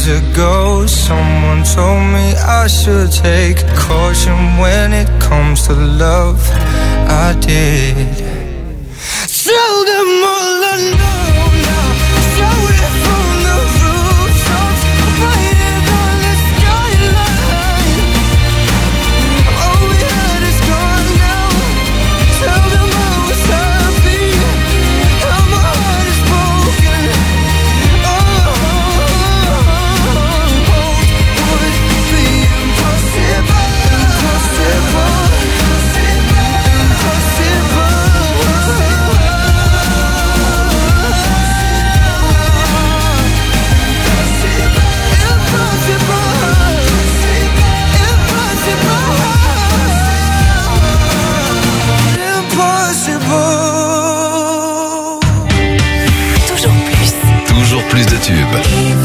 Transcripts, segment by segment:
ago, someone told me I should take caution when it comes to love. I did. Tell them all I know now. Shout it from the rooftops, waiting on the skyline. All we had is gone now. Tell them I was happy, how my heart is broken. Toujours plus de tubes.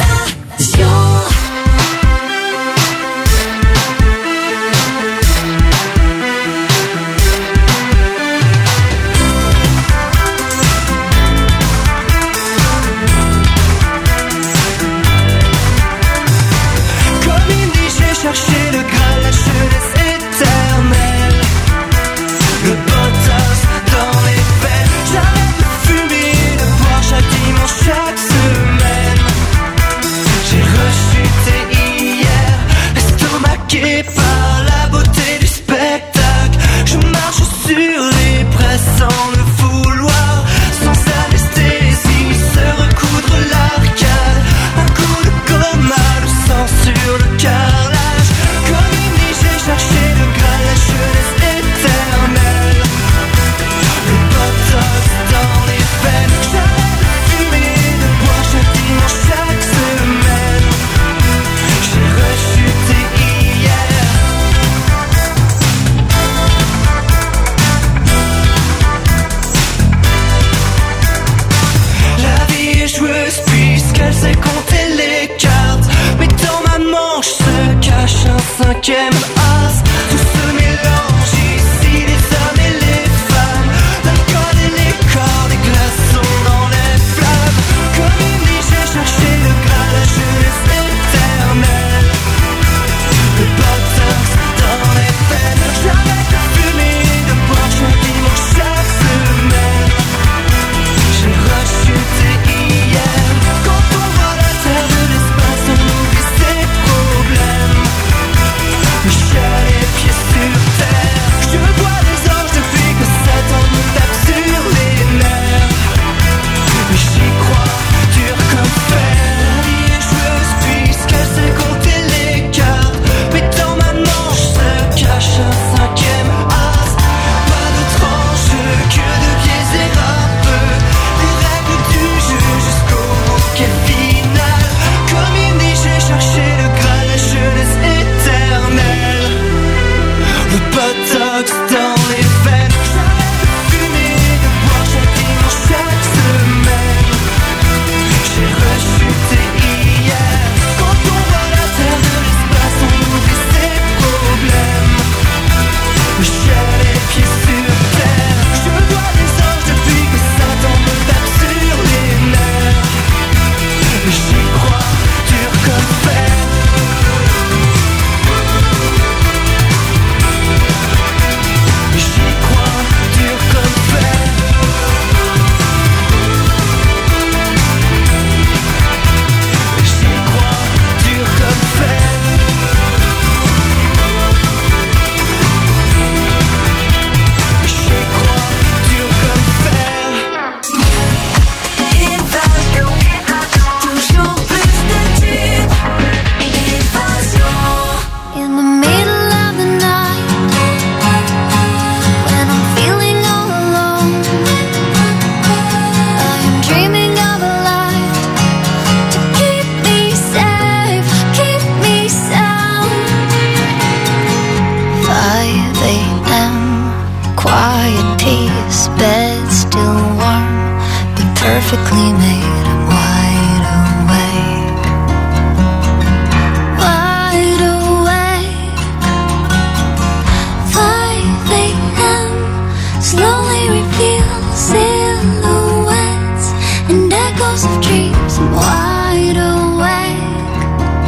Cinquième as, tout se mélange ici, les hommes et les femmes, l'alcool et les corps, des glaçons dans les flammes. Comme une nuit j'ai cherché le Graal, la jeunesse éternelle, le botox dans les veines. J'arrête de fumer, de boire chaque dimanche, chaque semaine. J'ai rechuté hier, quand on voit la terre de l'espace, on oublie ses problèmes. Je suis les pieds sur terre. Je vois les anges depuis que Satan me tape sur les nerfs. J'y crois, dur comme fer. Les joueuses puisqu'elle sait compter les cartes, mais dans ma manche se cache un cinquième as. Pas d'autre enjeu que de biaiser un peu les règles du jeu jusqu'au bouquet final. Comme une nuit j'ai cherché le Graal, la jeunesse éternelle, le botox dans les veines. J'arrête de fumer, de boire chaque dimanche, chaque semaine. J'ai rechuté hier, quand on voit la terre de l'espace, on oublie ses problèmes. J'ai les pieds sur terre. Je vois les anges depuis que Satan me tape sur les nerfs. J'y crois, dur comme fer. J'y crois, dur comme fer. J'y crois, dur comme fer. J'y crois, dur comme fer. Toujours plus de tubes. In the middle of the night, when I'm feeling all alone, I am dreaming of a life to keep me safe, keep me sound. 5 a.m. quiet peace, bed still warm, but perfectly made. I'm wide awake, wide awake. 5 a.m. slowly reveals silhouettes and echoes of dreams. I'm wide awake.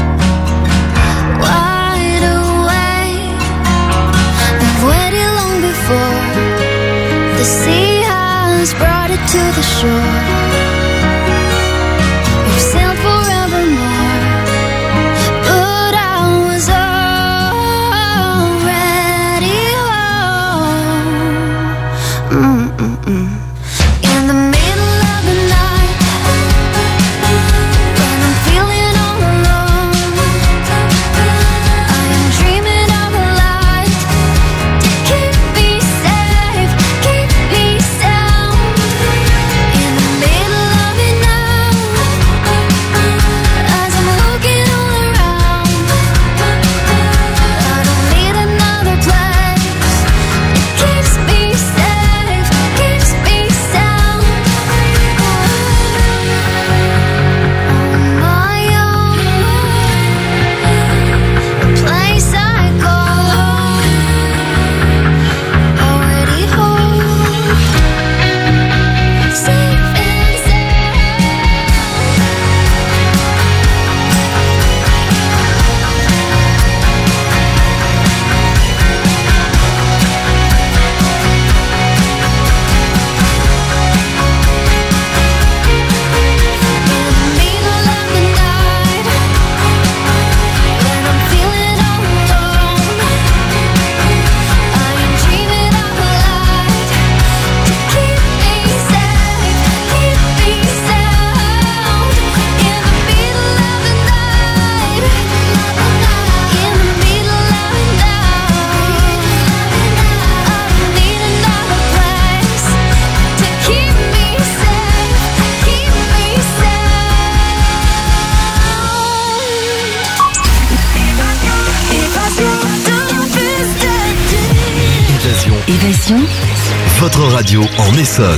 Évasion. Votre radio en Essonne.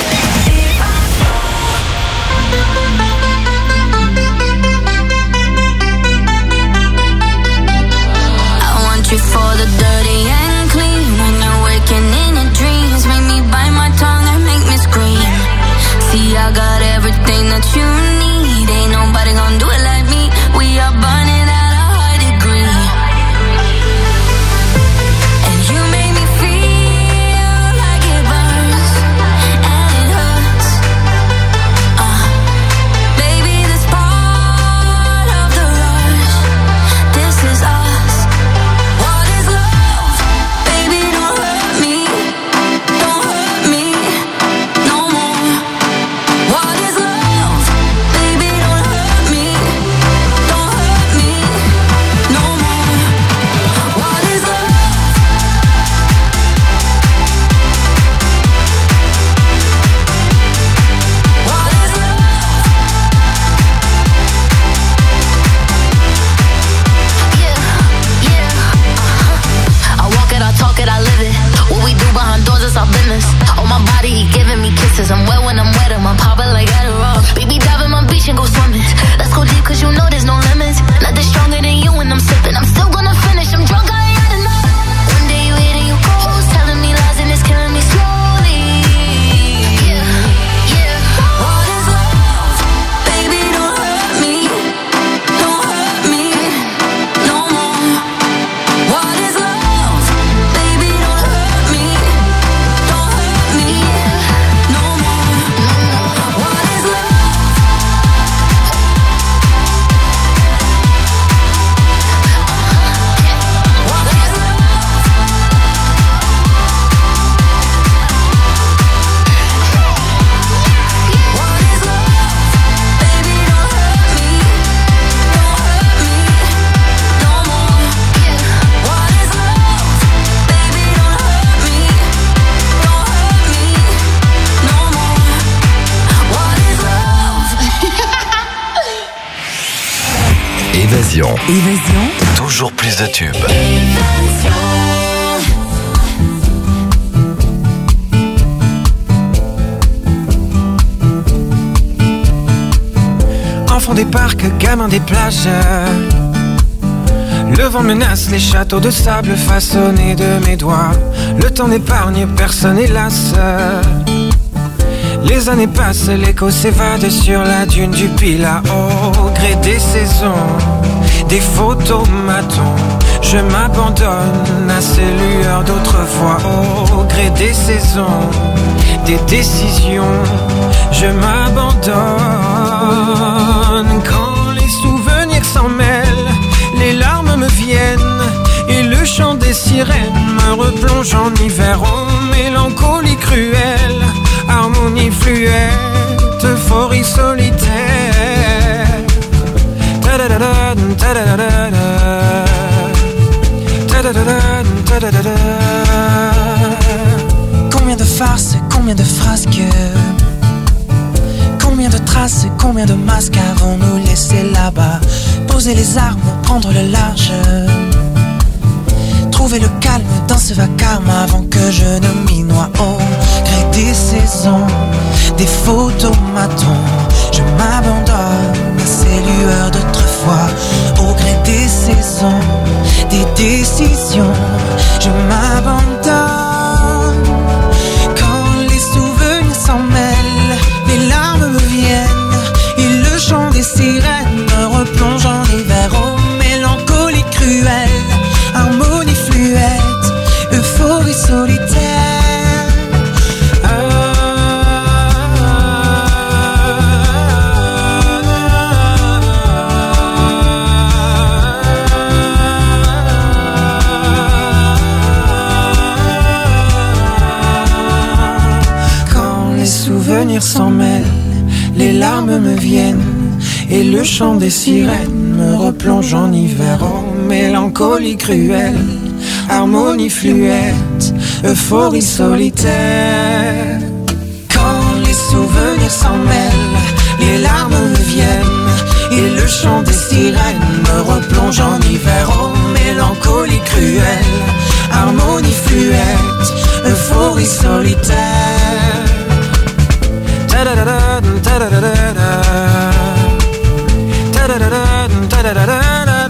I want you for the dirty and clean. When you're waking in your dreams, make me bite my tongue and make me scream. See, I got everything that you need. Ain't nobody gonna do it like me. We are burning at a high degree. And you make me feel like it burns and it hurts. Baby, this part of the rush. This is us. What is love? Baby, don't hurt me. Don't hurt me no more. What is love? Baby, don't hurt me. Don't hurt me no more. What is love? What is love? Yeah. I walk it, I talk it, I live it. What we do behind doors is our business. On my body, he giving me kisses. I'm wet when I'm wet, I'm popping like Adderall. Baby, dive in my beach and go swimming. Let's go deep, cause you know there's no limits. Nothing stronger than you when I'm sipping. I'm still gonna finish, I'm drunk, I ain't had enough. One day you hit and you close, telling me lies and it's killing me slowly. Yeah. What is love? Baby, don't hurt me. Don't hurt me no more. What is love? Baby, don't hurt me. Don't hurt me no more. What is love? What is love? What is love? Baby, don't hurt me. Don't hurt me no more. What is love? Baby, don't hurt me. Don't hurt me no more. What is love? Évasion. Évasion. Toujours plus de tubes. Enfant des parcs, gamin des plages. Le vent menace les châteaux de sable façonnés de mes doigts. Le temps n'épargne personne, hélas. Les années passent, l'écho s'évade sur la dune du Pilat. Au gré des saisons, des photomatons, je m'abandonne à ces lueurs d'autrefois. Au gré des saisons, des décisions, je m'abandonne. Quand les souvenirs s'en mêlent, les larmes me viennent et le chant des sirènes me replonge en hiver. Oh, mélancolie cruelle, harmonie fluette, euphorie solitaire. Ta-da-da-da, ta-da-da-da, ta-da-da-da, ta-da-da-da. Combien de farces, combien de frasques, combien de traces, combien de masques avons-nous laissé là-bas? Poser les armes, prendre le large, trouver le calme dans ce vacarme avant que je ne m'y noie. Au gré des saisons, des photomatons, je m'abandonne à ces lueurs d'autrefois. Au gré des saisons, des décisions, je m'abandonne. Quand les souvenirs s'en mêlent, les larmes me viennent et le chant des sirènes me replonge en hiver. Oh, mélancolie cruelle, harmonie fluette, euphorie solitaire. Quand les souvenirs s'en mêlent, les larmes me viennent et le chant des sirènes me replonge en hiver. Oh, mélancolie cruelle, harmonie fluette, euphorie solitaire. Quand les souvenirs s'en mêlent, les larmes me viennent et le chant des sirènes me replonge en hiver. Oh, mélancolie cruelle, harmonie fluette, solitaire. Ta-da-da-da, ta-da-da-da-da. Ta-da-da-da, ta-da-da-da-da.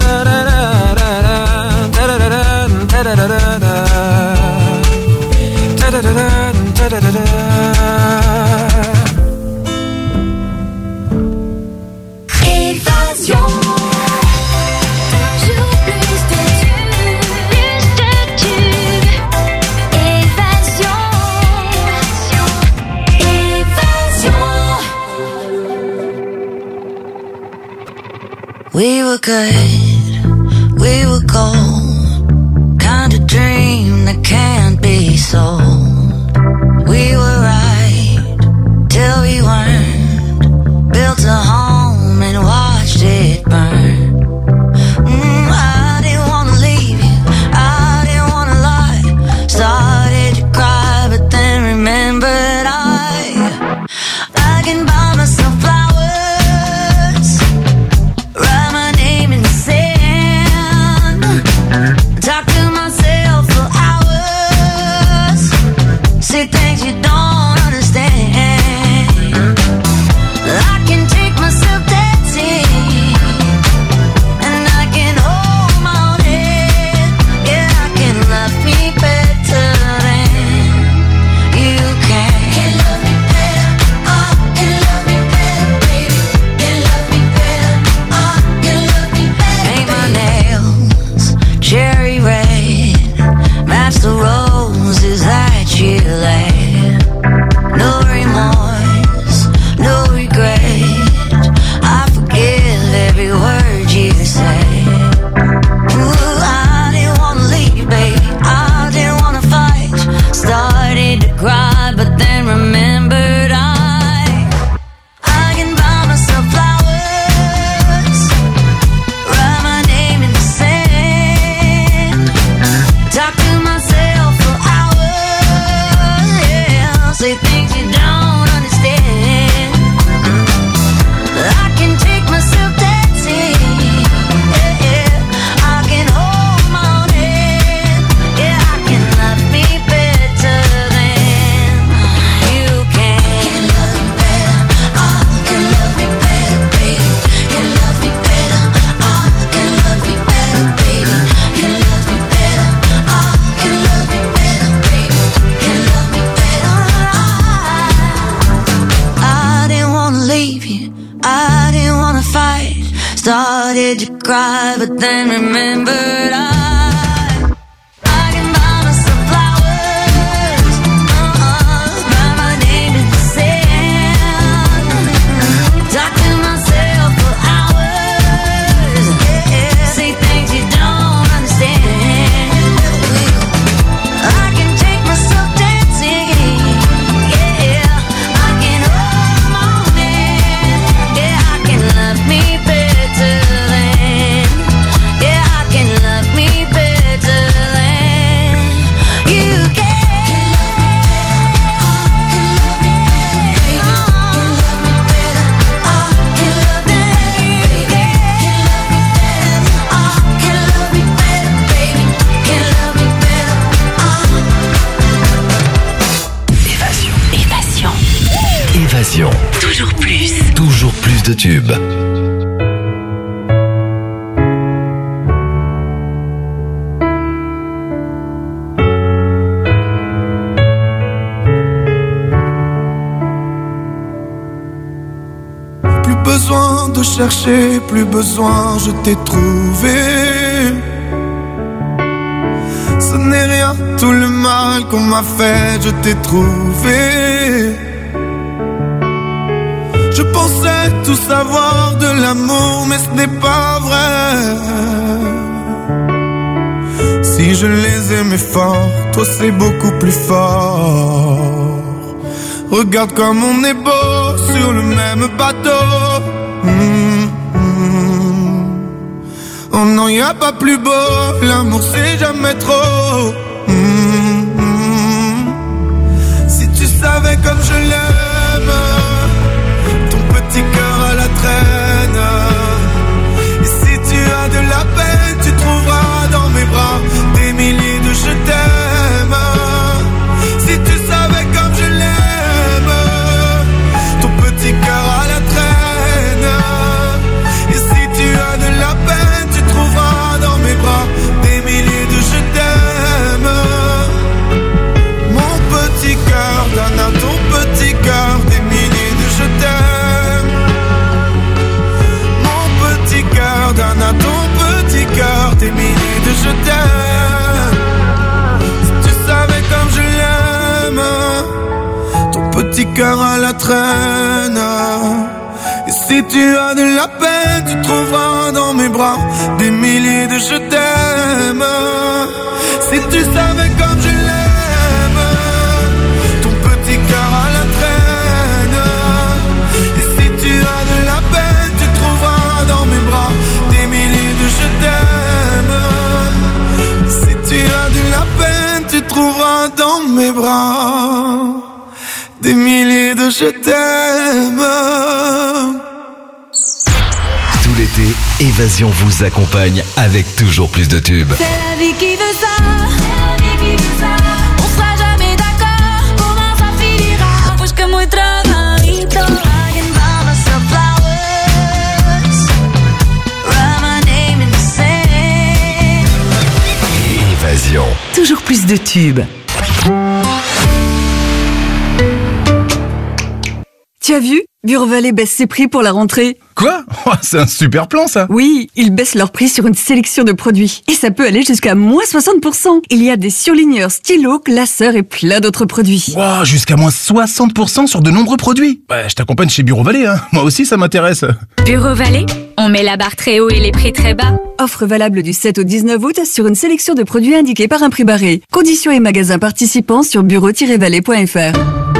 Évasion. Toujours plus de tubes. Évasion. We were good, we were gold, kind of dream that can't be sold. We were right till we weren't, built a home and watched it burn. I didn't wanna leave you, I didn't wanna lie. Started to cry but then remembered I can buy myself flowers, write my name in the sand, talk to myself for hours, say things you don't understand. I can take myself dancing, and I can hold my own head. Yeah, I can love me better than you can. Can love me better, oh, can love me better, baby. Can love me better, oh, can love me better. Paint my nails cherry red, match the roses that you laid. No remorse, no regret, I forgive every word you say. Ooh, I didn't wanna leave, baby, I didn't wanna fight. Started to cry, but then remembered I can buy myself flowers, write my name in the sand, talk to myself for hours, yeah, say things you don't understand. I can take myself dancing, yeah, I can hold my own head, yeah, I can love me better than you can. Can love me better, oh, can love me better, baby. Can love me better, oh, can love me better, baby. Can love me better, oh, can love me better, baby. Can love me better, I didn't wanna leave you, I didn't wanna fight. Started to cry, but then remembered I can buy myself flowers, write my name in the sand, talk to myself for hours, yeah, say things you don't understand. I can take myself dancing, yeah, I can hold my own hand, yeah, I can love me better than, yeah, I can love me better than you can. Évasion. Évasion. Toujours plus de tubes. Plus besoin de chercher, plus besoin, je t'ai trouvé. Ce n'est rien, tout le mal qu'on m'a fait, je t'ai trouvé. Je pensais tout savoir de l'amour, mais ce n'est pas vrai. Si je les aimais fort, toi c'est beaucoup plus fort. Regarde comme on est beau sur le même bateau. Oh non, y a pas plus beau, l'amour c'est jamais trop. Si tu savais comme je l'aime, ton petit cœur à la traîne. Et si tu as de la peine, tu trouveras dans mes bras des milliers de je t'aime. Si tu savais traîne. Et si tu as de la peine, tu trouveras dans mes bras des milliers de je t'aime. Si tu savais comme je l'aime, ton petit cœur à la traîne. Et si tu as de la peine, tu trouveras dans mes bras des milliers de je t'aime. Si tu as de la peine, tu trouveras dans mes bras des milliers de je t'aime. Tout l'été, Évasion vous accompagne avec toujours plus de tubes. C'est la vie qui veut ça. On sera jamais d'accord. Comment ça finira? Pues que muy trabajito. I can buy myself flowers. Write my name in the sand. Évasion. Toujours plus de tubes. Tu as vu? Bureau Vallée baisse ses prix pour la rentrée. Quoi? Oh, c'est un super plan, ça. Oui, ils baissent leurs prix sur une sélection de produits. Et ça peut aller jusqu'à moins 60%. Il y a des surligneurs, stylos, classeurs et plein d'autres produits. Wow, jusqu'à moins 60% sur de nombreux produits. Ouais, je t'accompagne chez Bureau Vallée, hein. Moi aussi, ça m'intéresse. Bureau Vallée, on met la barre très haut et les prix très bas. Offre valable du 7 au 19 août sur une sélection de produits indiqués par un prix barré. Conditions et magasins participants sur bureau-vallée.fr.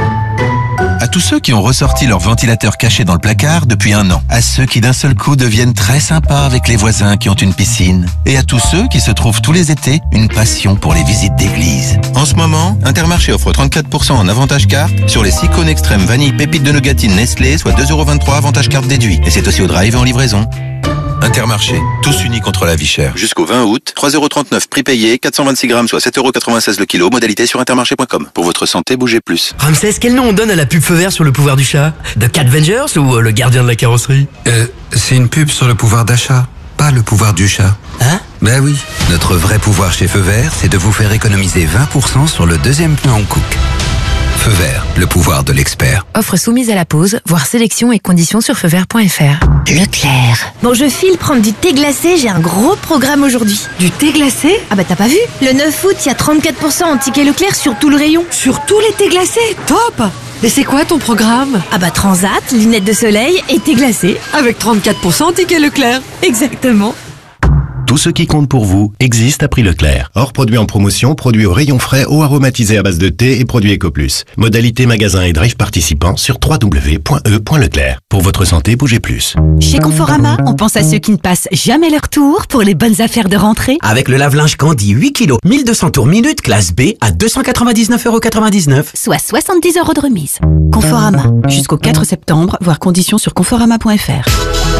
À tous ceux qui ont ressorti leur ventilateur caché dans le placard depuis 1 an. À ceux qui d'un seul coup deviennent très sympas avec les voisins qui ont une piscine. Et à tous ceux qui se trouvent tous les étés une passion pour les visites d'église. En ce moment, Intermarché offre 34% en avantage carte sur les 6 cônes extrêmes vanille pépites de nougatine Nestlé, soit 2,23€ avantage carte déduit. Et c'est aussi au drive et en livraison. Intermarché, tous unis contre la vie chère. Jusqu'au 20 août, 3,39€ prix payé, 426 grammes, soit 7,96€ le kilo, modalité sur intermarché.com. Pour votre santé, bougez plus. Ramsès, quel nom on donne à la pub feu vert sur le pouvoir du chat? The Cat Vengers ou le gardien de la carrosserie? C'est une pub sur le pouvoir d'achat, pas le pouvoir du chat. Hein? Ben oui, notre vrai pouvoir chez Feu Vert, c'est de vous faire économiser 20% sur le deuxième pneu en Cook. Feu Vert, le pouvoir de l'expert. Offre soumise à la pause, voire sélection et conditions sur feuvert.fr. Leclerc. Bon, je file prendre du thé glacé, j'ai un gros programme aujourd'hui. Du thé glacé? Ah bah t'as pas vu? Le 9 août, il y a 34% en ticket Leclerc sur tout le rayon. Sur tous les thés glacés? Top! Et c'est quoi ton programme? Ah bah transat, lunettes de soleil et thé glacé. Avec 34% en ticket Leclerc. Exactement. Tout ce qui compte pour vous existe à prix Leclerc. Hors produits en promotion, produits au rayon frais, eau aromatisée à base de thé et produits EcoPlus. Modalité magasin et drive participants sur www.e.leclerc. Pour votre santé, bougez plus. Chez Conforama, on pense à ceux qui ne passent jamais leur tour pour les bonnes affaires de rentrée. Avec le lave-linge Candy 8 kg, 1200 tours minute, classe B à 299,99€. Soit 70€ de remise. Conforama. Jusqu'au 4 septembre, voir conditions sur conforama.fr.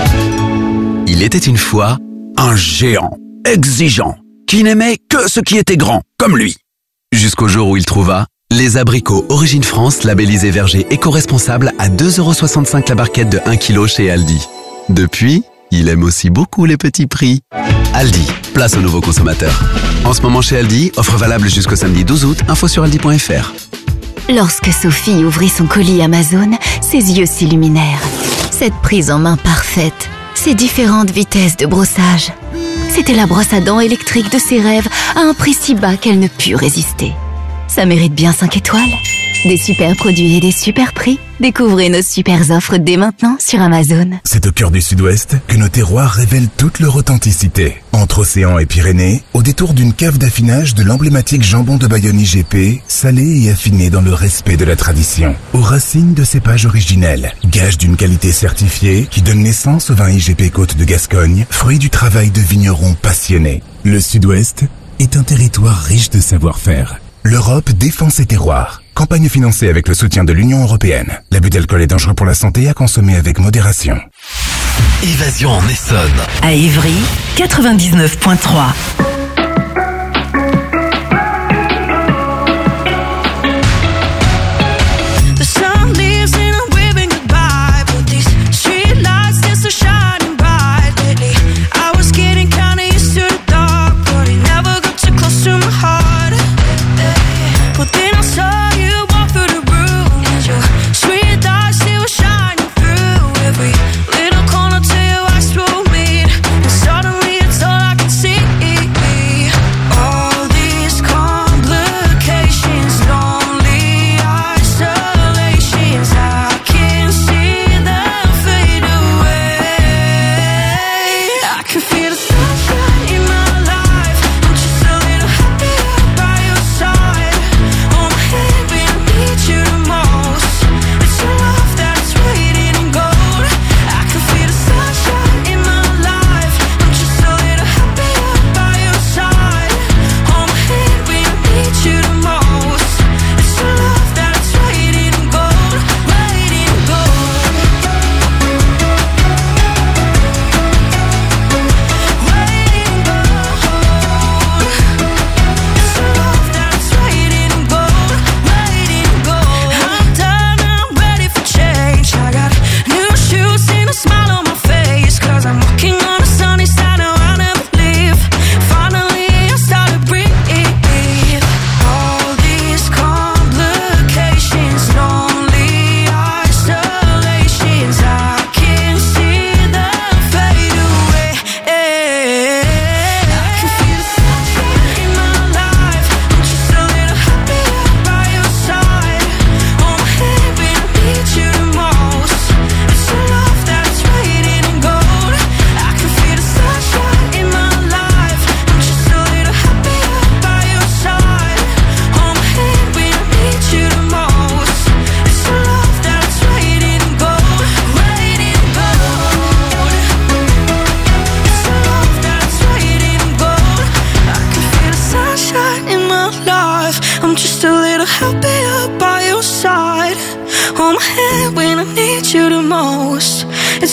Il était une fois un géant, exigeant, qui n'aimait que ce qui était grand, comme lui. Jusqu'au jour où il trouva les abricots Origine France labellisés verger éco-responsable à 2,65€ la barquette de 1 kg chez Aldi. Depuis, il aime aussi beaucoup les petits prix. Aldi, place aux nouveaux consommateurs. En ce moment chez Aldi, offre valable jusqu'au samedi 12 août, info sur aldi.fr. Lorsque Sophie ouvrit son colis Amazon, ses yeux s'illuminèrent. Cette prise en main parfaite, ces différentes vitesses de brossage. C'était la brosse à dents électrique de ses rêves à un prix si bas qu'elle ne put résister. Ça mérite bien 5 étoiles. Des super produits et des super prix. Découvrez nos super offres dès maintenant sur Amazon. C'est au cœur du Sud-Ouest que nos terroirs révèlent toute leur authenticité. Entre océan et Pyrénées, au détour d'une cave d'affinage de l'emblématique jambon de Bayonne IGP, salé et affiné dans le respect de la tradition. Aux racines de cépages originels, gage d'une qualité certifiée qui donne naissance au vin IGP Côte de Gascogne, fruit du travail de vignerons passionnés. Le Sud-Ouest est un territoire riche de savoir-faire. L'Europe défend ses terroirs. Campagne financée avec le soutien de l'Union européenne. L'abus d'alcool est dangereux pour la santé et à consommer avec modération. Évasion en Essonne. À Ivry, 99.3.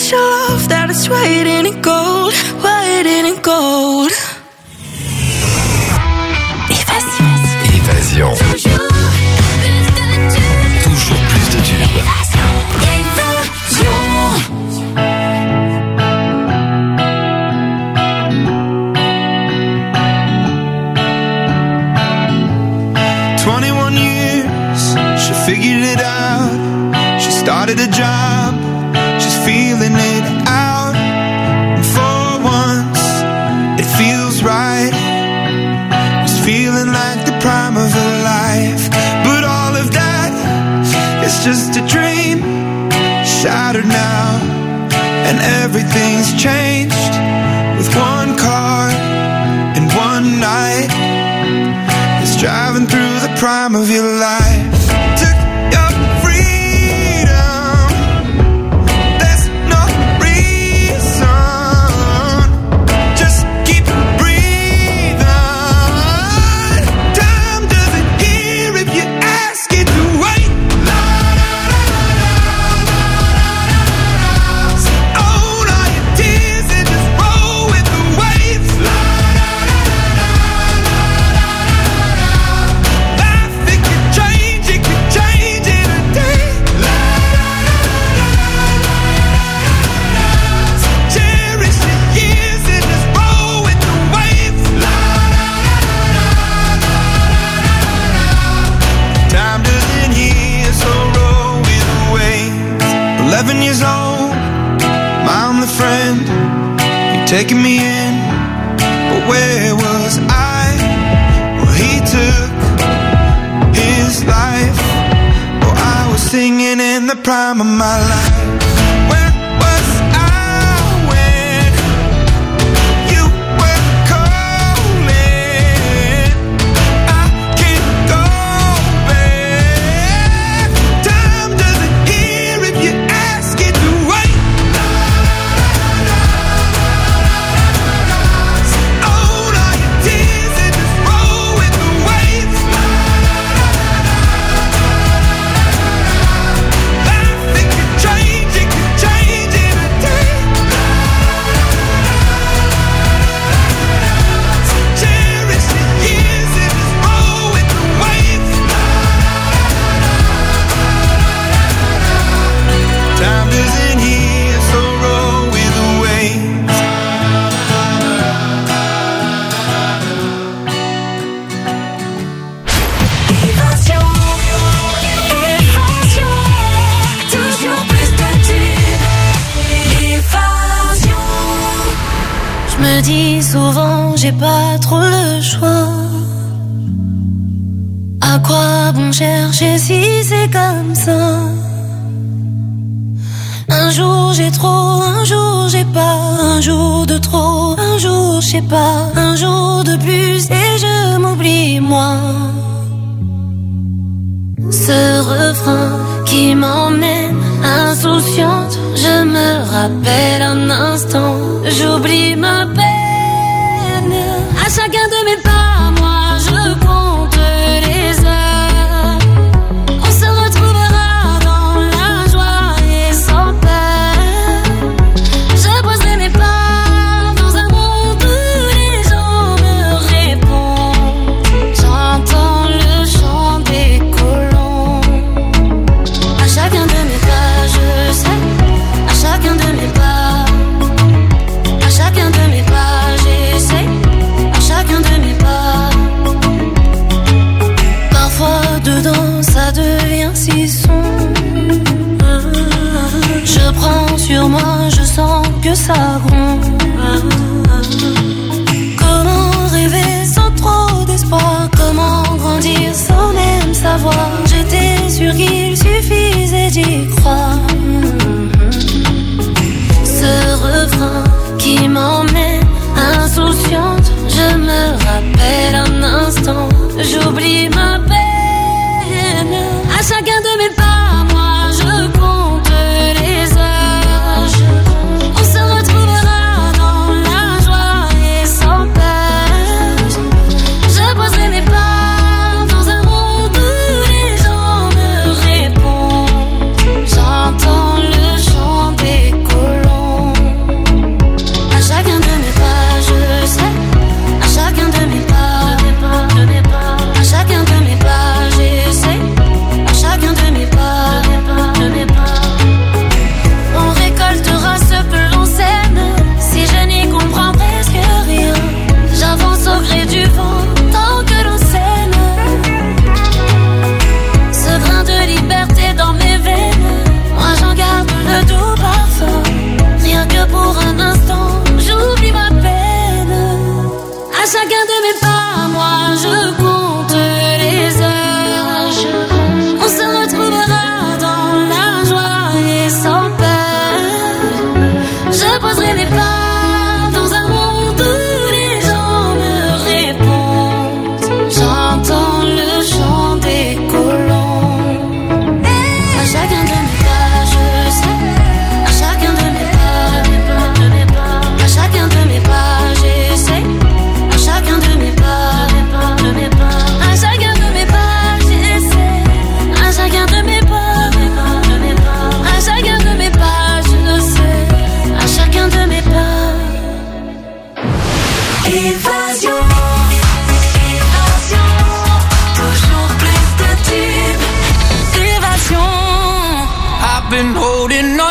special love that is waiting in gold, waiting in gold. Évasion. Toujours plus de tubes. Évasion. 21 years, she figured it out. She started a job, she's feeling it out. And for once, it feels right. It's feeling like the prime of her life. But all of that is just a dream, shattered now. And everything's changed with one car and one night. It's driving through the prime of your life. Took your freedom. There's no reason. Just keep breathing. Time doesn't hear if you ask it to wait. Own all your tears and just roll with the waves. Time doesn't hear, so roll with the waves. 11 years old, I'm the friend. You're taking me in, but where was I? Well, he took his life. Oh, I was singing in the prime of my life. Where was I when you were calling? I can't go back. Time doesn't hear if you ask it to wait. Own all your tears and just roll with the waves. Life, it can change in a day. Cherish the years and just roll with the waves. Time doesn't hear, so roll with the waves. Évasion, évasion, toujours plus de tubes. Évasion. Je me dis souvent, j'ai pas trop le choix. À quoi bon chercher si c'est comme ça? Un jour j'ai trop, un jour j'ai pas, un jour de trop, un jour je sais pas, un jour de plus et je m'oublie moi. Ce refrain qui m'emmène insouciante, je me rappelle un instant, j'oublie ma peine. À chacun de mes pas, moi je compte les heures. On se retrouvera dans la joie et sans peur. Je poserai mes pas dans un monde où les gens me répondent. J'entends le chant des colons. À chacun de mes pas, je sais. À chacun de mes pas, à chacun de mes pas, j'essaie. À chacun de mes pas. Parfois dedans ça devient si sombre. Je prends sur moi, je sens que ça gronde. Comment rêver sans trop d'espoir? Comment grandir sans même savoir? J'étais sûre qu'il suffisait d'y croire. Ce refrain qui m'emmène insouciante, je me rappelle un instant, j'oublie ma peine. À chacun de mes pas, moi je compte les heures. On se retrouvera dans la joie et sans peur. Je poserai mes pas dans un monde où les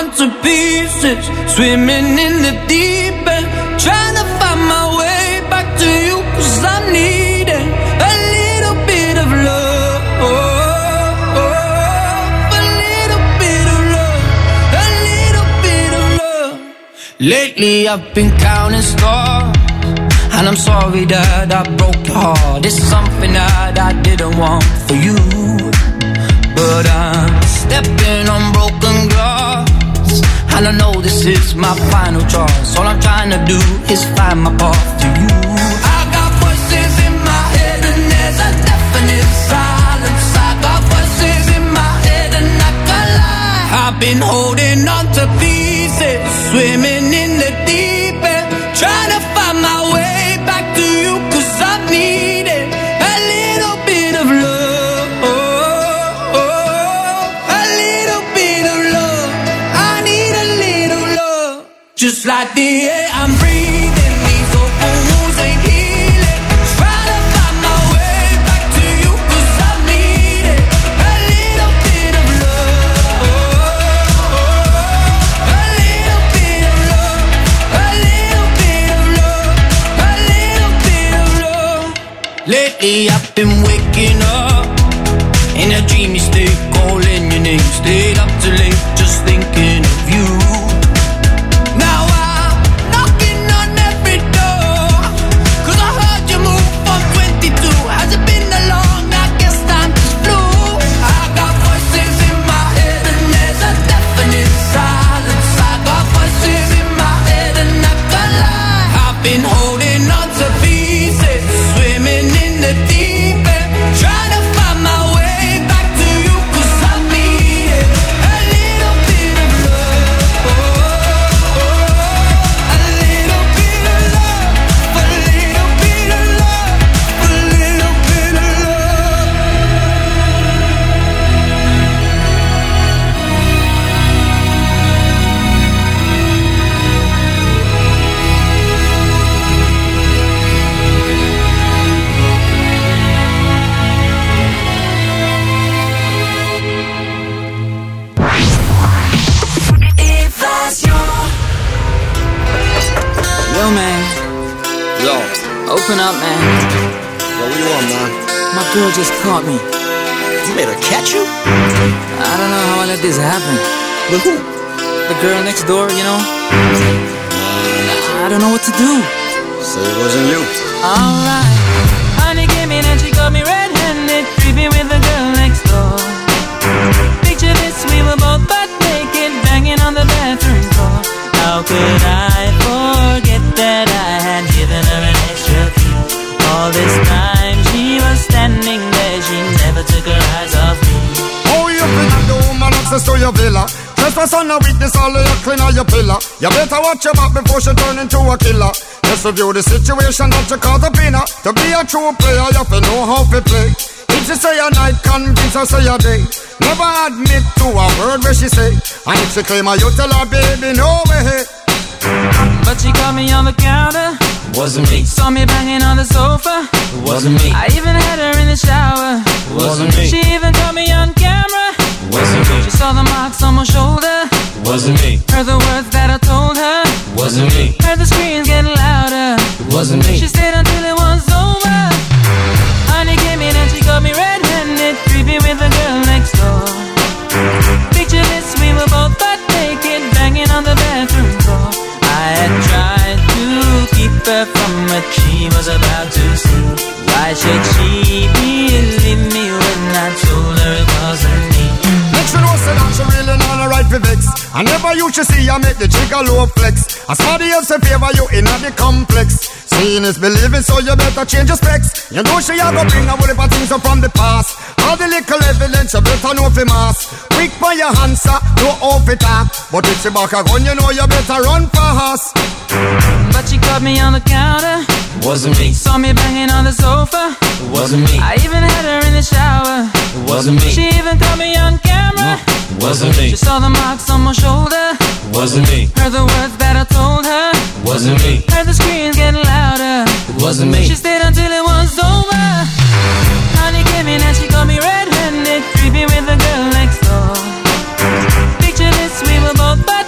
onto pieces, swimming in the deep end, trying to find my way back to you, 'cause I'm needing a little bit of love, a little bit of love, a little bit of love. Lately I've been counting stars, and I'm sorry that I broke your heart. It's something that I didn't want for you, but I'm stepping on broken glass, and I know this is my final choice. All I'm trying to do is find my path to you. I got voices in my head and there's a definite silence. I got voices in my head and I can't lie. I've been holding on to pieces, swimming in the deep end, trying to find my way back to you, 'cause I needed a little bit of love, a little bit of love. I need a little love, just like the air I'm breathing. These open wounds ain't healing. Trying to find my way back to you, 'cause I needed a little bit of love, a little bit of love, a little bit of love, a little bit of love. Lately I've been waking up in a dreamy state, calling your name, stayed up too late, just thinking of you. Now I'm knocking on every door, 'cause I heard you move from 22. Has it been that long? I guess time just flew. I got voices in my head and there's a definite silence. I got voices in my head and I can't lie. I've been holding on to pieces, swimming in the deep end, trying to find my way back to you, 'cause I needed a little bit of love, a little bit of love, a little bit of love, a little bit of love. Yo, man. Yo, Open up, man. what do you want, man? My girl just caught me. You made her catch you? I don't know how I let this happen. With who? The girl next door, you know? I don't know what to do. Say it wasn't you. Alright. Honey came in and she got me red-handed, creepy with the girl next door. Picture this, we were both butt naked, banging on the bathroom floor. How could I forget that I had given her an extra key? All this time she was standing there, she never took her eyes off me. Oh, you finna the woman access to your villa. Trespass on a witness, all of your clean on your pillar. You better watch your back before she turn into a killer. Just review the situation that you call the winner. To be a true player, you have to know how to play. If she say a night, convince her say a day. Never admit to a word where she say. And if she claim her, you tell her, baby, no way. But she caught me on the counter. Wasn't me. Saw me banging on the sofa. Wasn't me. I even had her in the shower. Wasn't me. She even caught me on camera. Wasn't me. She saw the marks on my shoulder. Wasn't me. Heard the words that I told her. Wasn't me. Heard the screams getting louder. Wasn't me. She stayed until it was over. Honey came in and she got me red-handed, creepy with the girl next door. Picture this, we were both butt naked, banging on the bathroom floor. I had tried to keep her from what she was about to see. Why should she believe me when I told her it wasn't me? Make sure you say that she really not a right for vex. I never used to see you make the trigger low flex. As somebody else in favor you in the complex. Seeing is believing, so you better change your specs. You know she a go bring a whole heap of things up from the past. All the little evidence you better know for mass. Quick for your answer, no off it up. But if she back a gun, you know you better run fast. But she caught me on the counter. Wasn't me. Saw me banging on the sofa. Wasn't me. I even had her in the shower. Wasn't me. She even caught me on camera. Wasn't me. She saw the marks on my shoulder. Wasn't me. Heard the words that I told her. Wasn't me. Heard the screams getting louder. Wasn't me. She stayed until it was over. Honey came in and she got me red-handed, creepy with the girl next door. Picture this, we were both butt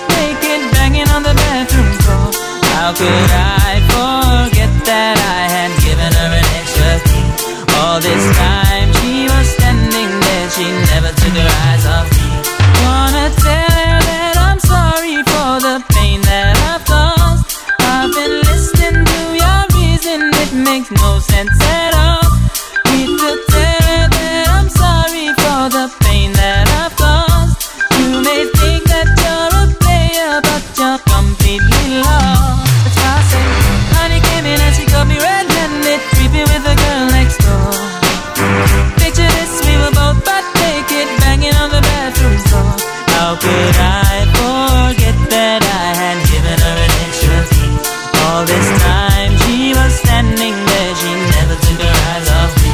How could I forget that I had given her an extra key? All this time she was standing there, she never took her eyes off me. Wanna tell her that I'm sorry for the pain that I've caused. I've been listening to your reason, it makes no sense at all. Need to tell her that I'm sorry for the pain that I've caused. You may think that you're a player, but you're completely lost. That's why I say, honey came in and she got me red-handed, creepy with the girl next door. Picture this, we were both butt naked, banging on the bathroom floor. How could I forget that I had given her an extra key? All this time she was standing there, she never took her eyes off me.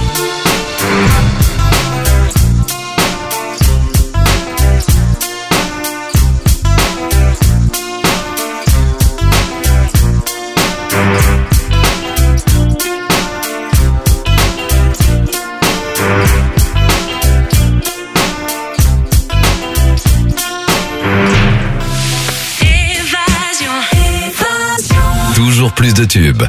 Toujours plus de tubes.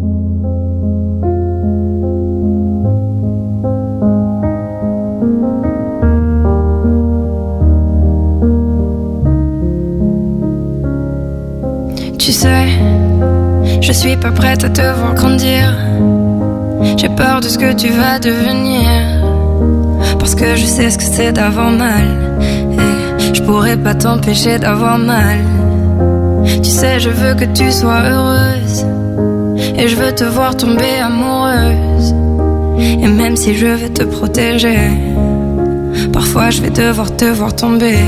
Tu sais, je suis pas prête à te voir grandir. J'ai peur de ce que tu vas devenir, parce que je sais ce que c'est d'avoir mal, et je pourrais pas t'empêcher d'avoir mal. Tu sais, je veux que tu sois heureuse, et je veux te voir tomber amoureuse. Et même si je vais te protéger, parfois je vais devoir te voir tomber.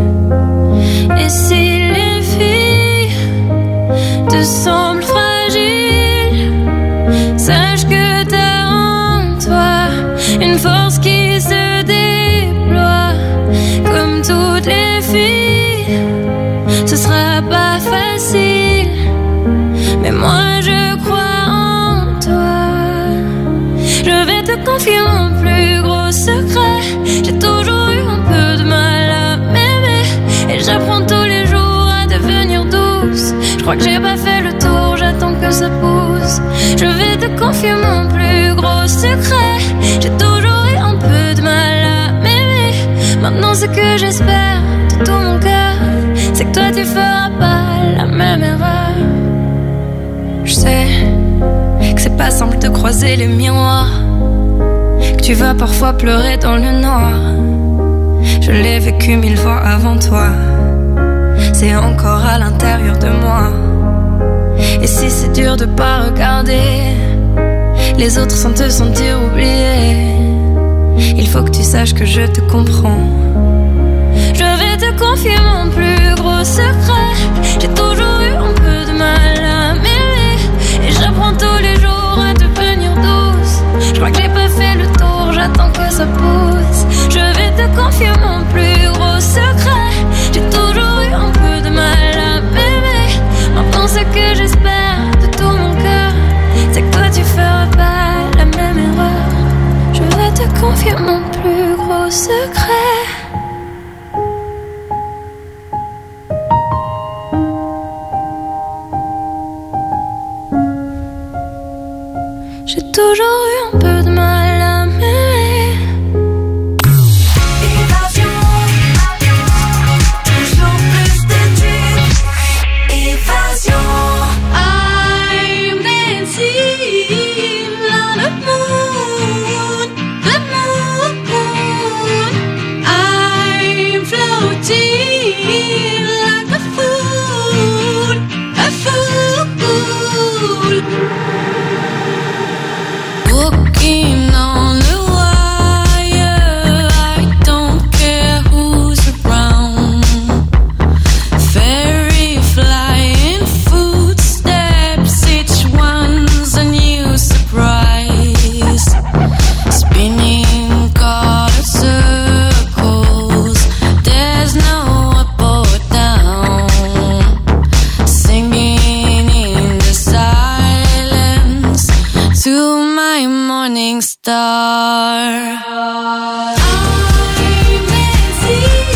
Et si les filles te semblent fragiles, sache que t'as en toi une force qui se déploie. Comme toutes les filles, ce sera pas facile, mais moi je crois en toi. Je vais te confier mon plus gros secret. J'ai toujours eu un peu de mal à m'aimer, et j'apprends tous les jours à devenir douce. Je crois que j'ai pas fait le tour, j'attends que ça pousse. Je vais te confier mon plus gros secret. J'ai toujours eu un peu de mal à m'aimer. Maintenant ce que j'espère de tout mon cœur, c'est que toi tu feras pas la même erreur. Je sais que c'est pas simple de croiser les miroirs, que tu vas parfois pleurer dans le noir. Je l'ai vécu 1000 fois avant toi, c'est encore à l'intérieur de moi. Et si c'est dur de pas regarder les autres sans te sentir oublié, il faut que tu saches que je te comprends. Je vais te confier mon plus gros secret. J'ai toujours eu un peu de mal à m'aimer, et j'apprends tous les jours à devenir douce. Je crois que j'ai pas fait le tour, j'attends que ça pousse. Je vais te confier mon plus gros secret. J'ai toujours eu un peu de mal à m'aimer. Maintenant ce que j'espère de tout mon cœur, c'est que toi tu feras pas la même erreur. Je vais te confier mon plus gros secret. J'ai toujours eu un peu de mal à m'aimer. Évasion, toujours plus de tubes. Évasion. I'm dancing on the moon, the moon. I'm floating like a fool, a fool. Walking on the wire, I don't care who's around. Fairy flying footsteps, each one's a new surprise. Spinning colored circles, there's no up or down. Singing in the silence to my morning star.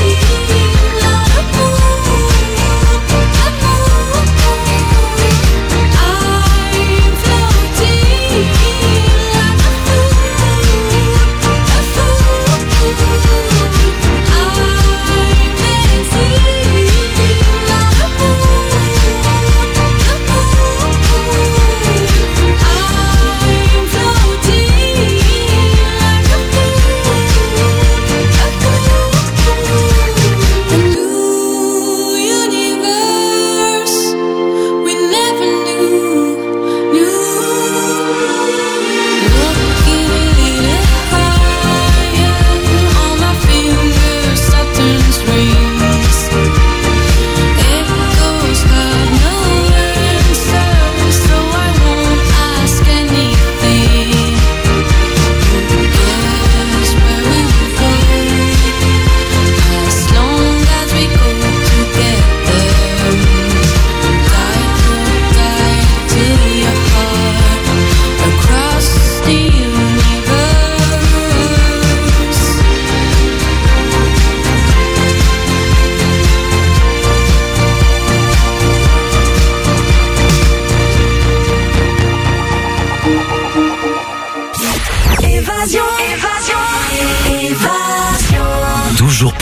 I'm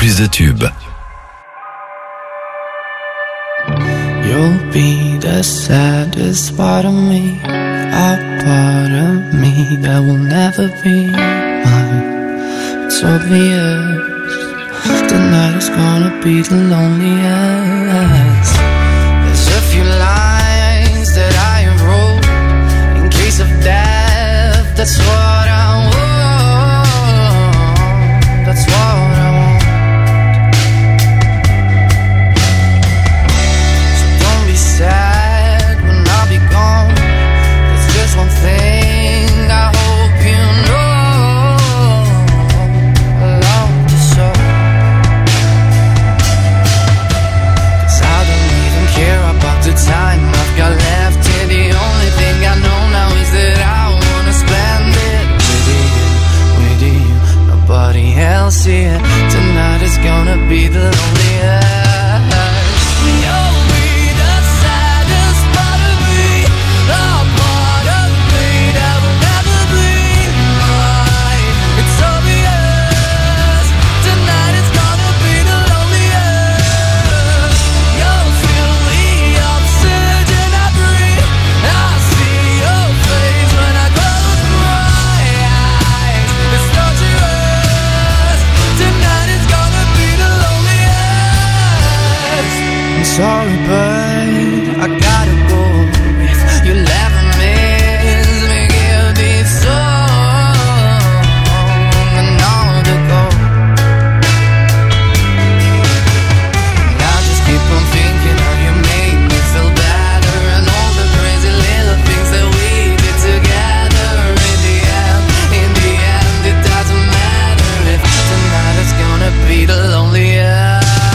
plus de tubes. You'll be the saddest part of me, a part of me that will never be mine. It's obvious, tonight is gonna be the loneliest. There's a few lines that I have wrote in case of death, that's what I want, that's what I want. Sad when I'll be gone. There's just one thing I hope you know. I love you so. 'Cause I don't even care about the time I've got left here. The only thing I know now is that I wanna spend it with you, nobody else here. Tonight is gonna be the loneliest. Sorry, but I gotta go. If you'll ever miss me, give this song an hour to go. And I just keep on thinking how you make me feel better, and all the crazy little things that we did together. In the end, it doesn't matter if tonight is gonna be the loneliest.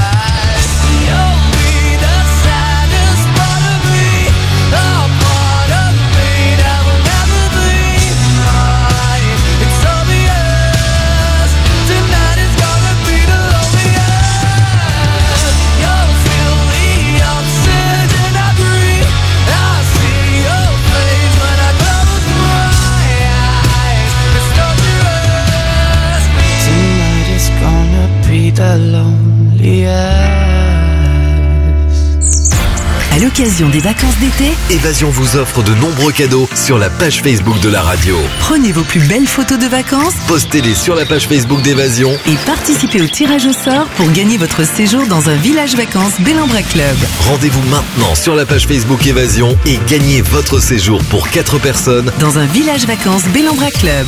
À l'occasion des vacances d'été, Évasion vous offre de nombreux cadeaux sur la page Facebook de la radio. Prenez vos plus belles photos de vacances, Postez-les sur la page Facebook d'Évasion et participez au tirage au sort pour gagner votre séjour dans un village vacances Bellambra Club. Rendez-vous maintenant sur la page Facebook Évasion et gagnez votre séjour pour 4 personnes dans un village vacances Bellambra Club.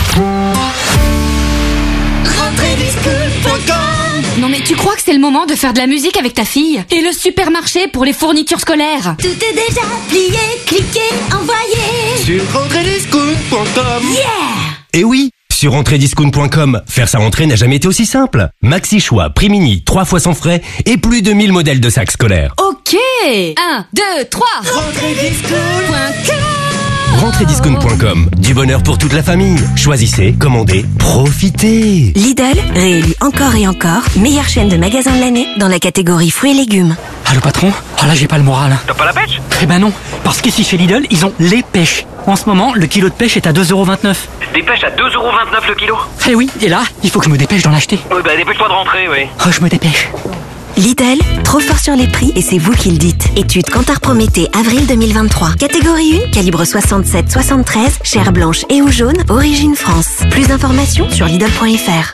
Non mais tu crois que c'est le moment de faire de la musique avec ta fille? Et le supermarché pour les fournitures scolaires? Tout est déjà plié, cliqué, envoyé. Sur rentrediscount.com. Yeah! Et oui, sur rentrediscount.com, faire sa rentrée n'a jamais été aussi simple. Maxi choix, prix mini, 3 fois sans frais et plus de 1000 modèles de sacs scolaires. Ok! 1, 2, 3. Rentrediscount.com. Rentrediscount.com, du bonheur pour toute la famille. Choisissez, commandez, profitez. Lidl, réélu encore et encore, meilleure chaîne de magasins de l'année dans la catégorie fruits et légumes. Allô patron? Oh là j'ai pas le moral. T'as pas la pêche? Eh ben non, parce qu'ici chez Lidl, ils ont les pêches. En ce moment, le kilo de pêche est à 2,29€. Des pêches à 2,29€ le kilo? Eh oui, et là, il faut que je me dépêche d'en acheter. Oui, bah dépêche-toi de rentrer, oui. Oh, je me dépêche. Lidl, trop fort sur les prix et c'est vous qui le dites. Étude Kantar Prométhée, avril 2023. Catégorie 1, calibre 67-73, chair blanche et ou jaune, origine France. Plus d'informations sur Lidl.fr.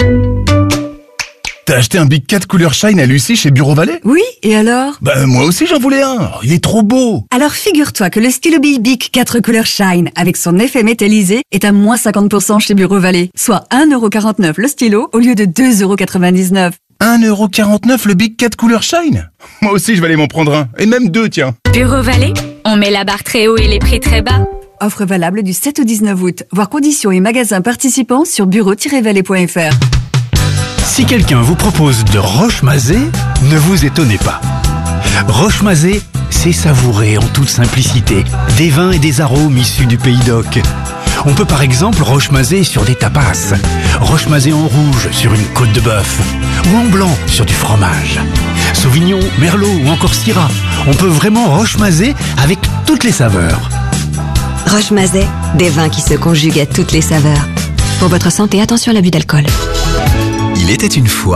T'as acheté un Big 4 couleur Shine à Lucie chez Bureau Vallée? Oui, et alors? Bah moi aussi j'en voulais un, il est trop beau. Alors figure-toi que le stylo Bic 4 couleurs Shine avec son effet métallisé est à moins 50% chez Bureau Vallée, soit 1,49€ le stylo au lieu de 2,99€. 1,49€ le Big 4 couleur Shine? Moi aussi je vais aller m'en prendre un, et même deux tiens. Bureau Vallée, on met la barre très haut et les prix très bas. Offre valable du 7 au 19 août. Voir conditions et magasins participants sur bureau-vallée.fr. Si quelqu'un vous propose de roche-mazé, ne vous étonnez pas. Roche-mazé, c'est savourer en toute simplicité des vins et des arômes issus du Pays d'Oc. On peut par exemple roche-mazé sur des tapas, roche-mazé en rouge sur une côte de bœuf, ou en blanc sur du fromage. Sauvignon, Merlot ou encore Syrah, on peut vraiment roche-mazé avec toutes les saveurs. Roche-mazet, des vins qui se conjuguent à toutes les saveurs. Pour votre santé, attention à l'abus d'alcool. Il était une fois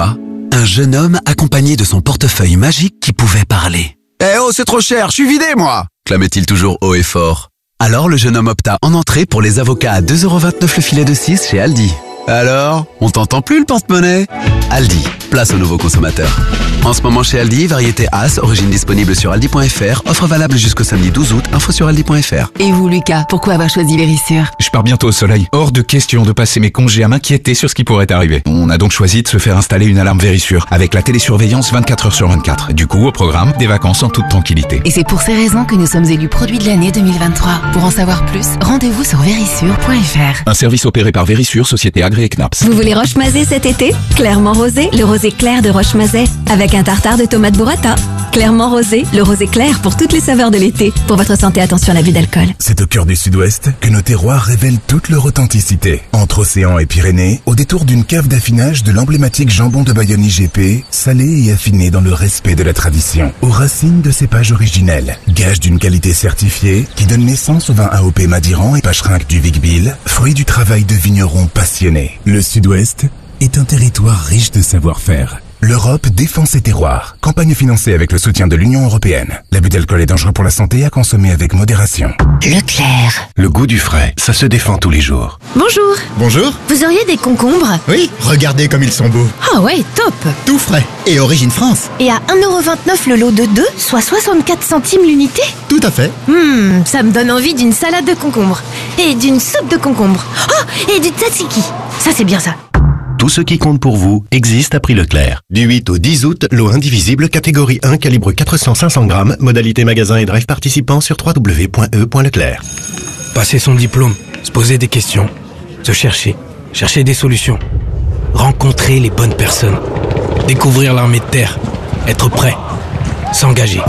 un jeune homme accompagné de son portefeuille magique qui pouvait parler. « Eh oh, c'est trop cher, je suis vidé moi !» clamait-il toujours haut et fort. Alors le jeune homme opta en entrée pour les avocats à 2,29€ le filet de 6 chez Aldi. Alors, on t'entend plus le porte-monnaie? Aldi, place aux nouveaux consommateurs. En ce moment chez Aldi, variété As, origine disponible sur aldi.fr, offre valable jusqu'au samedi 12 août, info sur aldi.fr. Et vous Lucas, pourquoi avoir choisi Vérissure? Je pars bientôt au soleil. Hors de question de passer mes congés à m'inquiéter sur ce qui pourrait arriver. On a donc choisi de se faire installer une alarme Vérissure, avec la télésurveillance 24h sur 24. Du coup, au programme, des vacances en toute tranquillité. Et c'est pour ces raisons que nous sommes élus produits de l'année 2023. Pour en savoir plus, rendez-vous sur vérissure.fr. Un service opéré par Vérissure, société agréée Knaps. Vous voulez Roche-Mazet cet été? Clairement rosé, le rosé clair de Roche-Mazet, avec un tartare de tomates burrata. Clairement rosé, le rosé clair pour toutes les saveurs de l'été. Pour votre santé, attention à l'abus d'alcool. C'est au cœur du Sud-Ouest que nos terroirs révèlent toute leur authenticité. Entre océan et Pyrénées, au détour d'une cave d'affinage de l'emblématique jambon de Bayonne IGP, salé et affiné dans le respect de la tradition. Aux racines de cépages originels, gage d'une qualité certifiée qui donne naissance au vin AOP Madiran et Pacherinck du Vic-Bilh, fruit du travail de vignerons passionnés. Le Sud-Ouest est un territoire riche de savoir-faire. L'Europe défend ses terroirs. Campagne financée avec le soutien de l'Union européenne. L'abus d'alcool est dangereux pour la santé, à consommer avec modération. Leclerc. Le goût du frais, ça se défend tous les jours. Bonjour. Bonjour. Vous auriez des concombres? Oui, regardez comme ils sont beaux. Ah ouais, top. Tout frais. Et origine France. Et à 1,29€ le lot de 2, soit 64 centimes l'unité? Tout à fait. Ça me donne envie d'une salade de concombres. Et d'une soupe de concombres. Oh, et du tzatziki. Ça c'est bien ça. Tout ce qui compte pour vous existe à prix Leclerc. Du 8 au 10 août, lot indivisible, catégorie 1, calibre 400-500 grammes, modalité magasin et drive participant sur www.e.leclerc. Passer son diplôme, se poser des questions, se chercher des solutions, rencontrer les bonnes personnes, découvrir l'armée de terre, être prêt, s'engager.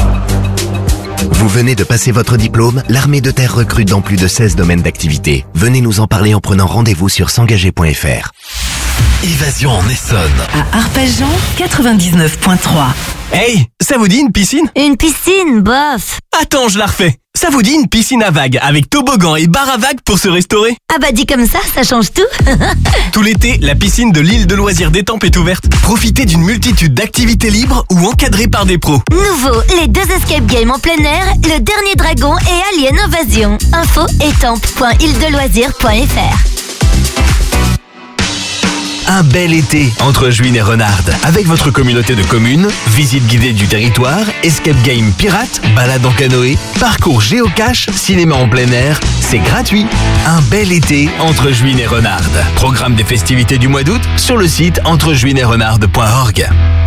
Vous venez de passer votre diplôme, l'armée de terre recrute dans plus de 16 domaines d'activité. Venez nous en parler en prenant rendez-vous sur s'engager.fr. Évasion en Essonne. À Arpajon, 99.3. Hey, ça vous dit une piscine? Une piscine, bof. Attends, je la refais. Ça vous dit une piscine à vagues avec toboggan et bar à vagues pour se restaurer? Ah bah dit comme ça change tout. Tout l'été, la piscine de l'île de loisirs d'Étampes est ouverte. Profitez d'une multitude d'activités libres ou encadrées par des pros. Nouveau, les 2 escape games en plein air, le dernier dragon et Alien Invasion. Info étampes.îledeloisirs.fr. Un bel été entre Juin et Renarde. Avec votre communauté de communes, visite guidée du territoire, escape game pirate, balade en canoë, parcours géocache, cinéma en plein air, c'est gratuit. Un bel été entre Juin et Renarde. Programme des festivités du mois d'août sur le site entrejuineretrenarde.org.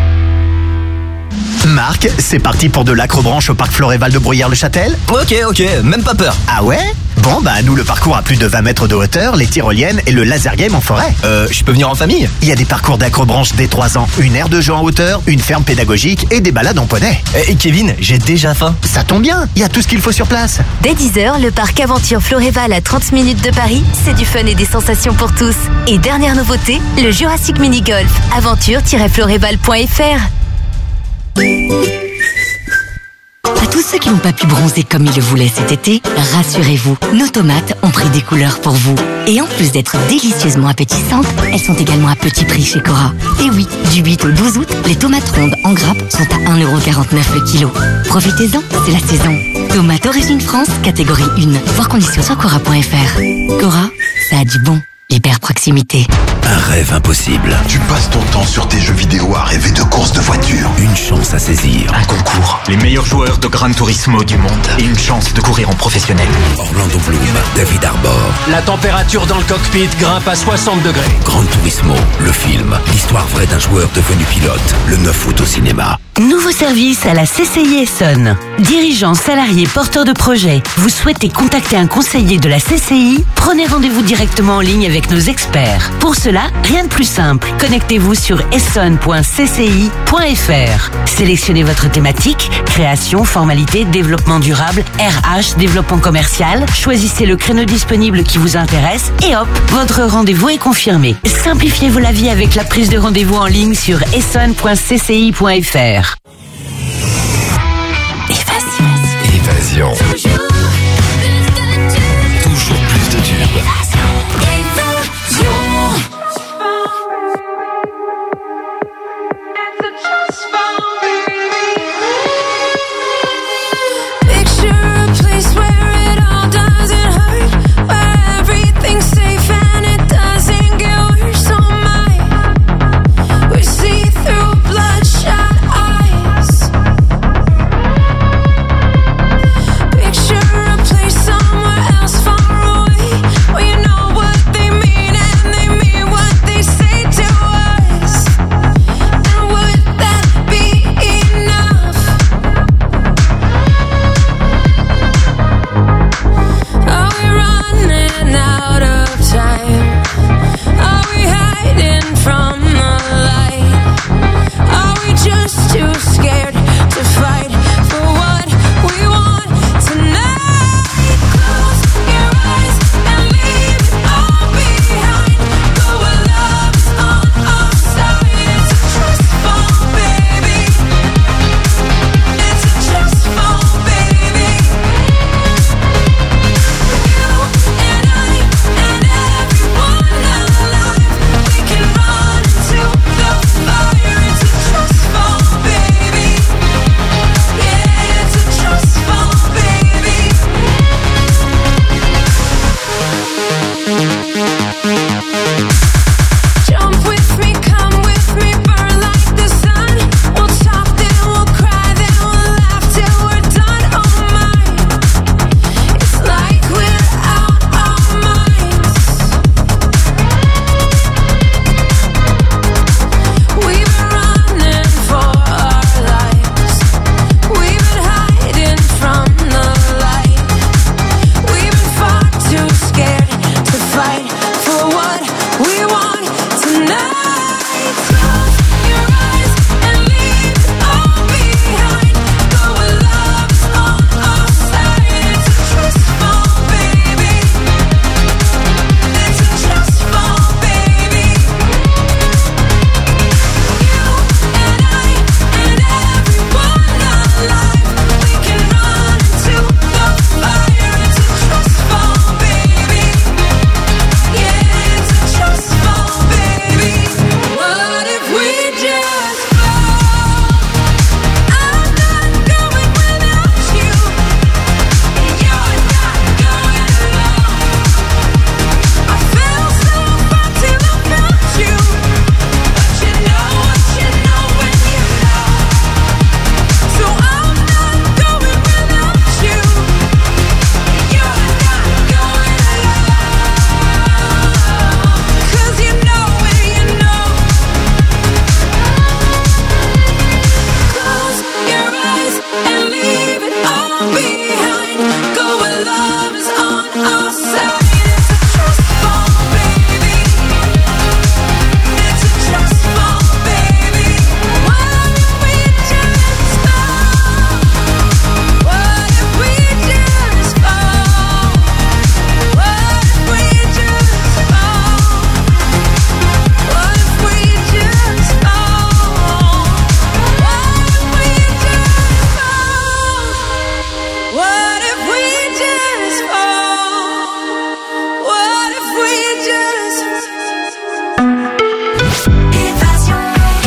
Marc, c'est parti pour de l'acrobranche au parc Floréval de Bruyères-le-Châtel? Ok, même pas peur. Ah ouais? Bon, bah nous le parcours à plus de 20 mètres de hauteur, les tyroliennes et le laser game en forêt. Je peux venir en famille? Il y a des parcours d'acrobranche dès 3 ans, une aire de jeu en hauteur, une ferme pédagogique et des balades en poney. Et Kevin, j'ai déjà faim. Ça tombe bien, il y a tout ce qu'il faut sur place. Dès 10h, le parc Aventure Floréval à 30 minutes de Paris, c'est du fun et des sensations pour tous. Et dernière nouveauté, le Jurassic Mini Golf, aventure-floréval.fr. À tous ceux qui n'ont pas pu bronzer comme ils le voulaient cet été, rassurez-vous, nos tomates ont pris des couleurs pour vous. Et en plus d'être délicieusement appétissantes, elles sont également à petit prix chez Cora. Et oui, du 8 au 12 août, les tomates rondes en grappe sont à 1,49€ le kilo. Profitez-en, c'est la saison. Tomates origine France, catégorie 1. Voir conditions sur Cora.fr. Cora, ça a du bon. Hyper proximité. Un rêve impossible. Tu passes ton temps sur tes jeux vidéo à rêver de courses de voitures. Une chance à saisir. Un concours. Les meilleurs joueurs de Gran Turismo du monde. Et une chance de courir en professionnel. Orlando Bloom, David Arbor. La température dans le cockpit grimpe à 60 degrés. Gran Turismo, le film. L'histoire vraie d'un joueur devenu pilote. Le 9 août au cinéma. Nouveau service à la CCI Essonne. Dirigeants, salariés, porteurs de projets, vous souhaitez contacter un conseiller de la CCI? Prenez rendez-vous directement en ligne avec nos experts. Pour cela, rien de plus simple. Connectez-vous sur essonne.cci.fr. Sélectionnez votre thématique, création, formalité, développement durable, RH, développement commercial. Choisissez le créneau disponible qui vous intéresse et hop, votre rendez-vous est confirmé. Simplifiez-vous la vie avec la prise de rendez-vous en ligne sur essonne.cci.fr. Évasion. Toujours plus de tubes. love is on our side. It's a trust fall, baby. It's a trust fall, baby. What if we just fall? What if we just fall? What if we just fall? What if we just fall? What if we just fall? What if we just fall? What if we just Évasion,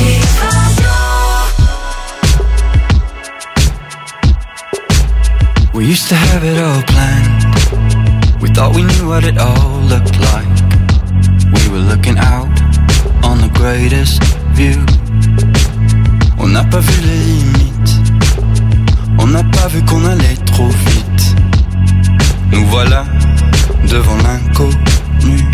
We used to have it all planned. We thought we knew what it all looked like. We were looking out on the greatest view. On n'a pas vu les limites. On n'a pas vu qu'on allait trop vite. Nous voilà devant l'inconnu.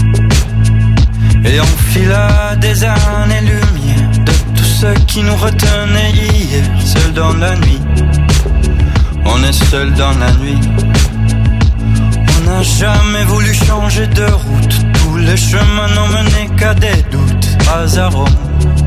Et on fila des années-lumière de tout ce qui nous retenait hier. Seul dans la nuit. On est seul dans la nuit. On n'a jamais voulu changer de route. Tous les chemins n'ont mené qu'à des doutes. Pas à Rome.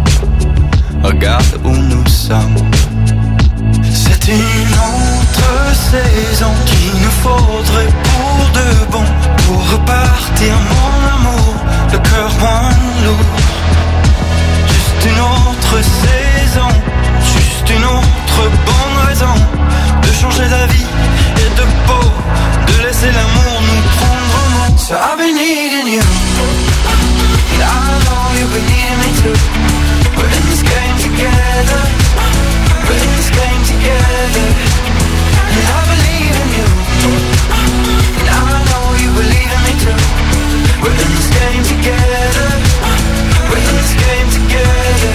Regarde où nous sommes. C'est une autre saison qu'il nous faudrait pour de bon. Pour repartir mon amour, le cœur moins lourd. Juste une autre saison. Juste une autre bonne raison de changer d'avis et de peau, de laisser l'amour nous prendre en main. So I've been needing you, and I know you've been needing me too. We're in this game together, we're in this game together. And I believe in you, and I know you believe in me too. We're in this game together, we're in this game together.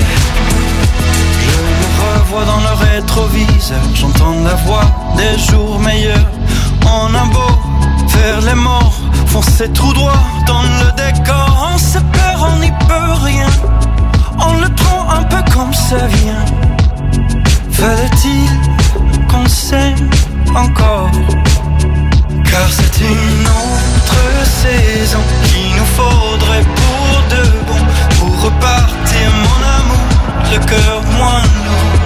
Je me revois dans le rétroviseur, j'entends la voix des jours meilleurs. On a beau faire les morts, foncer tout droit dans le décor. On se perd, on n'y peut rien. On le prend un peu comme ça vient. Fallait-il qu'on s'aime encore? Car c'est une autre saison qu'il nous faudrait pour de bon. Pour repartir mon amour, le cœur moins lourd.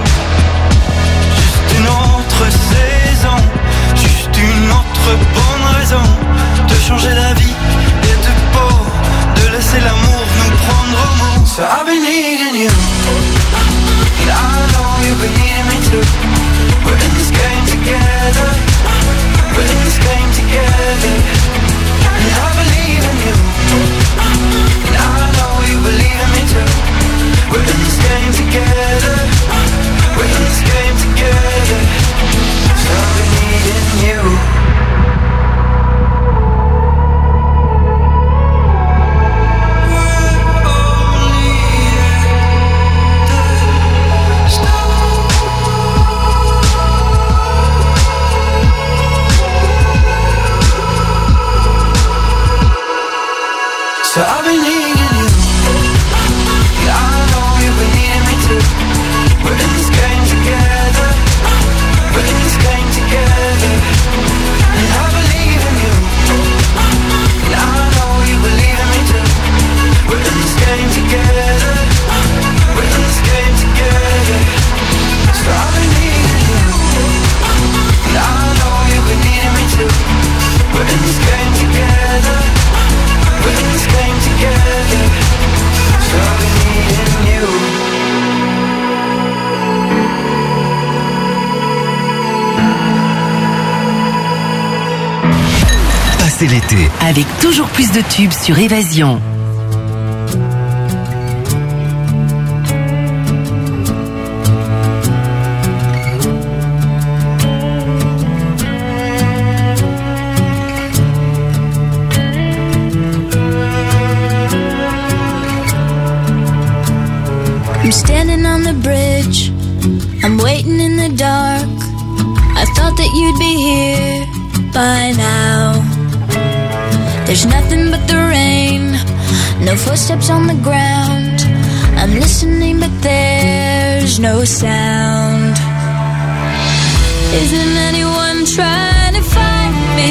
Juste une autre saison, juste une autre bonne raison de changer d'avis et de peau, de laisser l'amour nous prendre au mot. So I've been needing you, and I know you've been needing me too. We're in this game together, we're in this game together. And I believe in you, and I know you believe in me too. We're in this game together, we're in this game together. So I've been needing you. So I've been needing you, and I know you've been needing me too. We're in this game together, we're in this game together. And I believe in you, and I know you believe in me too. We're in this game together, we're in this game together. So I've been needing you, and I know you've been needing me too. We're in this game together, we're in this game together. So I've been needing you. Passez l'été avec toujours plus de tubes sur Évasion. I'm standing on the bridge, I'm waiting in the dark. I thought that you'd be here by now. There's nothing but the rain, no footsteps on the ground. I'm listening but there's no sound. Isn't anyone trying to find me?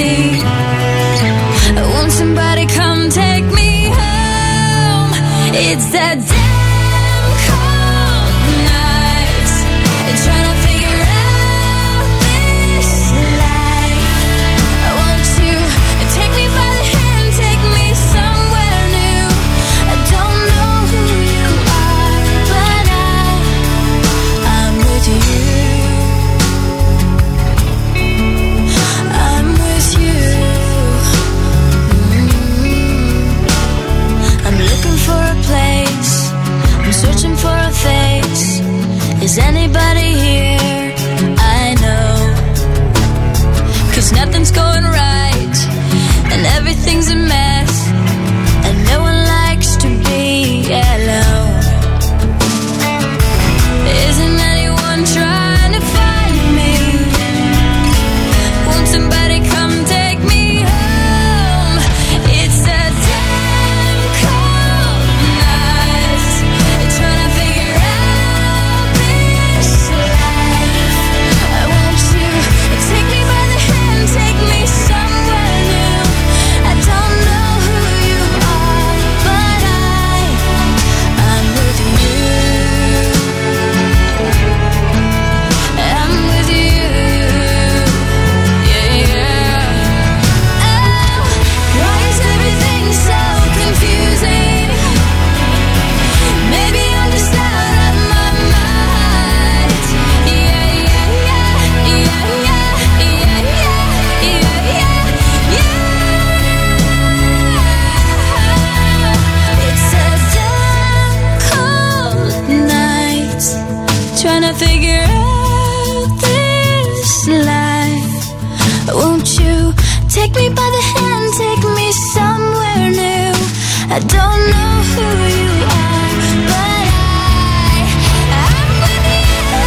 Take me by the hand, take me somewhere new. I don't know who you are, but I'm with you.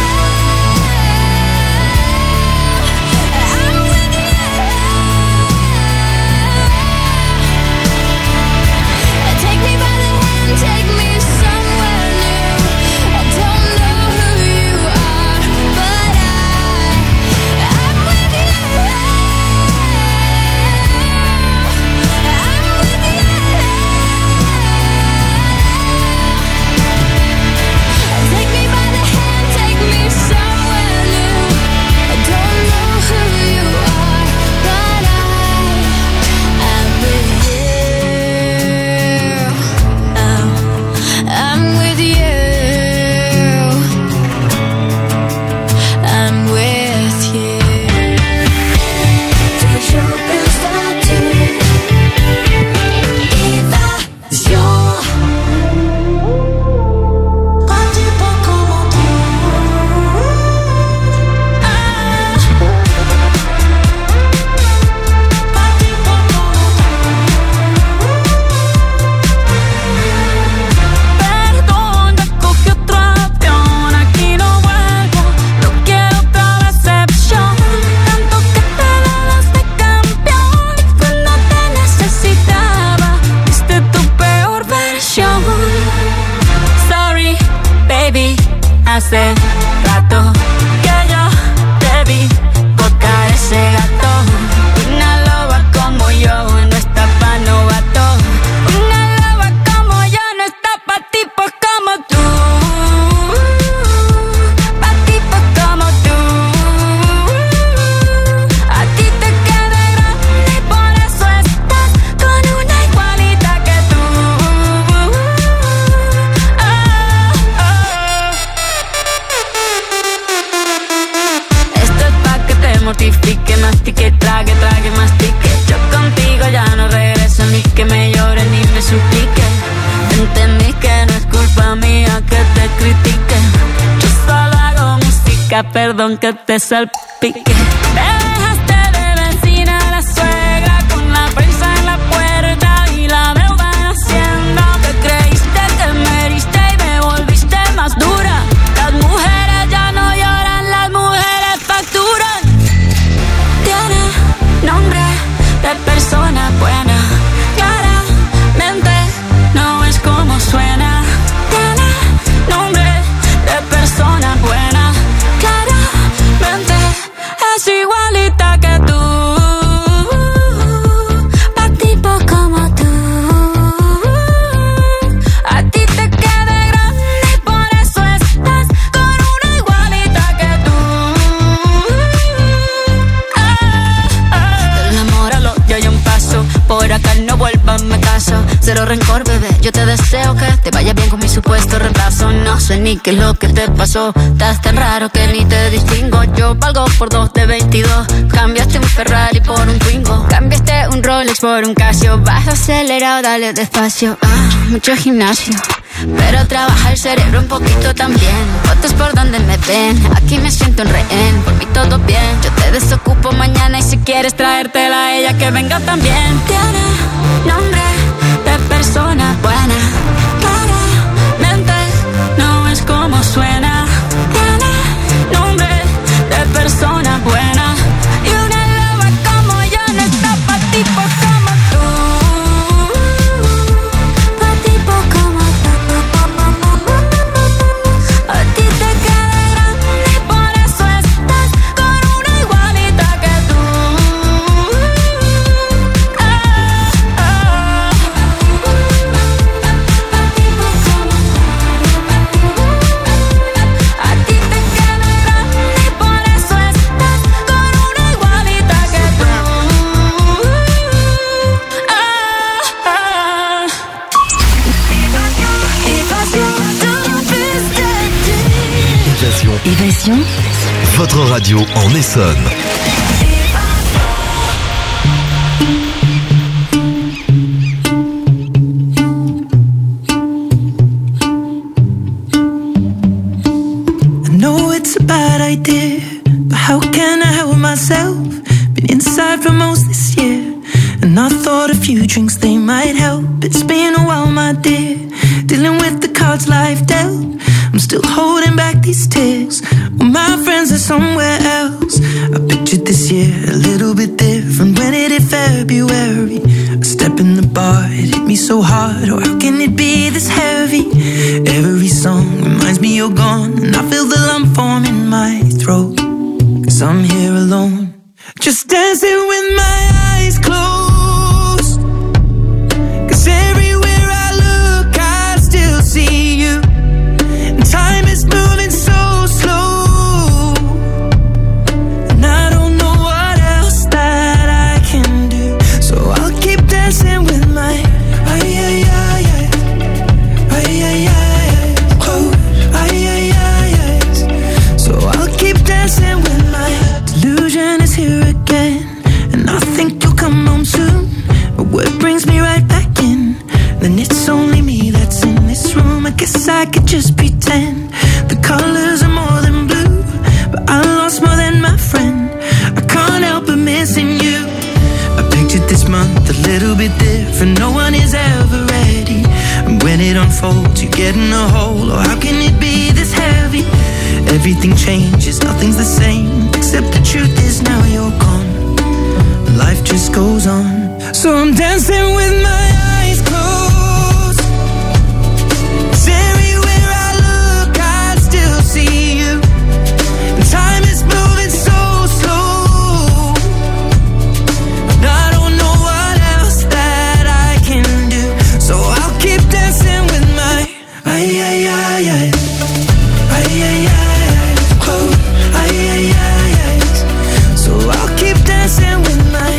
I'm with you. Take me by the hand, take me somewhere new. I don't know who you are, but I'm with you. Take me by the hand, take me somewhere new. I don't know who you are, but I'm with you. I'm with you. I'm with you. Toujours plus de tubes. Évasion. Perdón, ya cogí otro avión, aquí no vuelvo, no quiero otra decepción. Tanto que te dabas de campeón, y cuando te necesitaba, viste tu peor versión. Sorry, baby, hace rato que yo te vi tocar ese gato. Una loba como yo no está pa' novato. Una loba como yo no está pa' tipos como tú. Pa' tipos como tú. A ti te queda grande y por eso estás con una igualita que tú. Esto es pa' que te mortifique, mastique, trague, trague, mastique. Yo contigo ya no regreso, ni que me llore ni me suplique. Entendí que no es culpa mía que te critique. Yo solo hago música, perdón que te salpique. Me dejaste de vecina a la suegra con la prensa en la puerta y la deuda en Hacienda. Te creíste que me heriste y me volviste más dura. Las mujeres ya no lloran, las mujeres facturan. Tiene nombre de persona buena, claramente no es como suena. Tiene nombre de persona buena, claramente es igualita que tú. Pa' tipos como tú. A ti te queda grande y por eso estás con una igualita que tú. Del amor al odio hay un paso, por acá no vuelvas, me caso. Cero rencor, bebé, yo te deseo que te vaya bien con mi supuesto reemplazo. No sé ni qué es lo que te pasó, estás tan raro que ni te distingo. Yo valgo por 2 de 22, cambiaste un Ferrari por un Twingo. Cambiaste un Rolex por un Casio, vas acelerado, dale despacio. Mucho gimnasio, pero trabaja el cerebro un poquito también. Fotos por donde me ven, aquí me siento en rehén. Por mí todo bien, yo te desocupo mañana y si quieres traértela a ella que venga también. Tiene nombre de persona buena, claramente no es como suena. Tiene nombre de persona buena y una loba como yo no está pa' tipos como tú. Pa' tipos como tú. A ti te queda grande y por eso estás con una igualita que tú. Évasion. Votre radio en Essonne. I know it's a bad idea, but how can I help myself? Been inside for most this year. few drinks, they might help. It's been a while, my dear, dealing with the cards life dealt. I'm still holding back these tears, well, my friends are somewhere else. I pictured this year a little bit different when it hit February. A step in the bar, it hit me so hard, or how can it be this heavy? Every song reminds me you're gone, and I feel the lump form in my throat. 'Cause I'm here alone, just dancing with my eyes closed. 'Cause everywhere I look, I still see you. And time is moving so slow, and I don't know what else that I can do. So I'll keep dancing with my so I'll keep dancing with my delusion is here again, and I think you'll come home soon. But what brings me right back in? Then it's only me that's in this room. I guess I could just pretend the colors are more than blue, but I lost more than my friend. I can't help but missing you. I pictured this month a little bit different. No one is ever ready, and when it unfolds, you get in a hole. Or how can it be this heavy? Everything changes, nothing's the same, except the truth is now you're gone. Life just goes on, so I'm dancing with my eyes closed. 'Cause everywhere I look, I still see you. And time is moving so slow, and I don't know what else that I can do. So I'll keep dancing with my so I'll keep dancing with my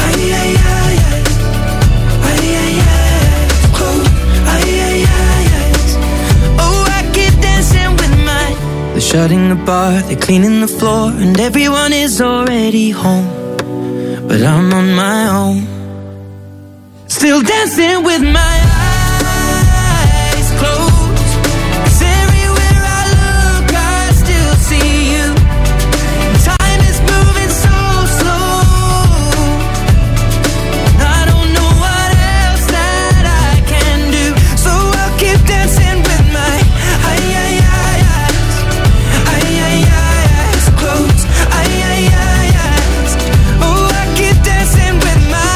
oh, I keep dancing with my. They're shutting the bar, they're cleaning the floor, and everyone is already home, but I'm on my own, still dancing with my eyes closed. 'Cause everywhere I look, I still see you. Time is moving so slow, and I don't know what else that I can do. So I'll keep dancing with my eyes closed. Oh, I keep dancing with my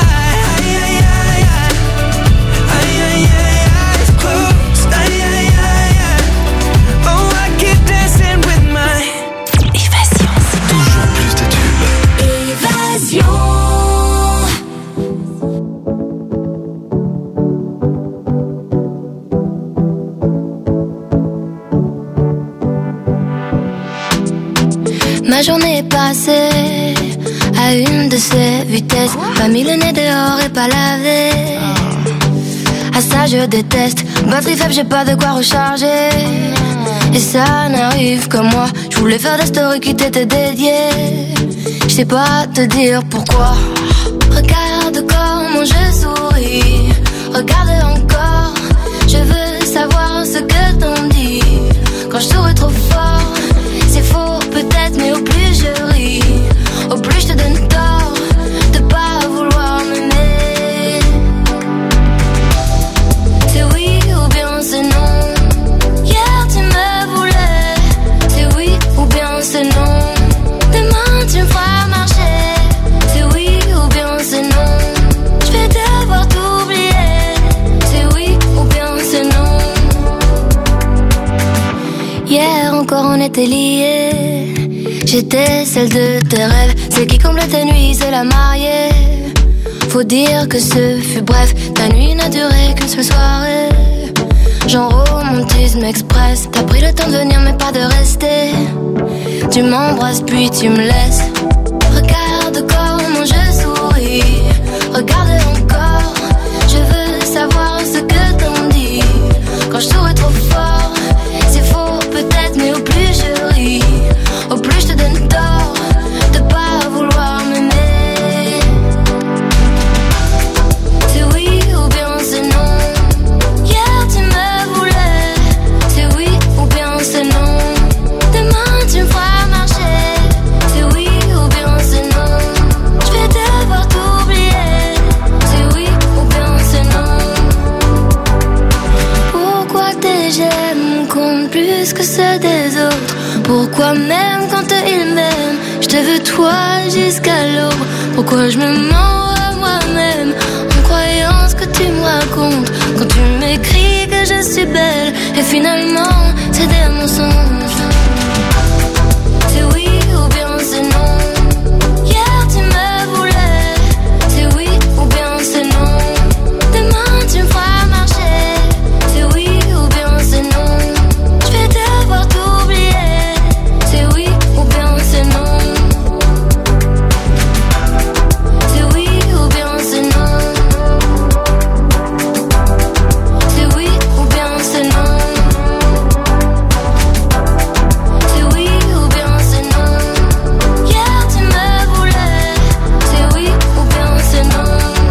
eyes closed. Oh, I keep dancing with my Évasion. Toujours plus de tubes. Évasion. Ma journée est passée à une de ces vitesses. Pas mis le nez dehors et pas lavé. À ça je déteste. Batterie faible, j'ai pas de quoi recharger. Et ça n'arrive que moi. Je voulais faire des stories qui t'étaient dédiées. Je sais pas te dire pourquoi. Regarde comment je souris. Regarde encore. Je veux savoir ce que t'en dis. Quand je souris trop fort, c'est faux peut-être, mais au plus je ris, au plus je te donne tort de pas vouloir m'aimer. C'est oui ou bien c'est non. Hier tu me voulais. C'est oui ou bien c'est non. Demain tu me feras marcher. C'est oui ou bien c'est non. Je vais devoir t'oublier. C'est oui ou bien c'est non. Hier encore on était liés. J'étais celle de tes rêves, celle qui comble tes nuits, c'est la mariée. Faut dire que ce fut bref, ta nuit n'a duré qu'une seule soirée. Genre romantisme express, t'as pris le temps de venir mais pas de rester. Tu m'embrasses puis tu me laisses. Regarde comment je souris, regarde encore. Je veux savoir ce que t'en dis. Quand je souris trop fort, c'est faux peut-être, mais au plus je ris, au plus je te donne tort de pas vouloir m'aimer. C'est oui ou bien c'est non. Hier tu me voulais. C'est oui ou bien c'est non. Demain tu me feras marcher. C'est oui ou plus que ceux des autres. Pourquoi même quand ils m'aiment, je te veux toi jusqu'à l'aube. Pourquoi je me mens à moi-même en croyant ce que tu me racontes. Quand tu m'écris que je suis belle et finalement c'est des mensonges. C'est oui ou bien c'est non. Hier tu me voulais. C'est oui ou bien c'est non. Demain tu me feras marcher. C'est oui ou bien c'est non. Je vais devoir t'oublier. C'est oui ou bien c'est non. C'est oui ou bien c'est non. C'est oui ou bien c'est non. C'est oui ou bien c'est non. Hier tu me voulais. C'est oui ou bien c'est non.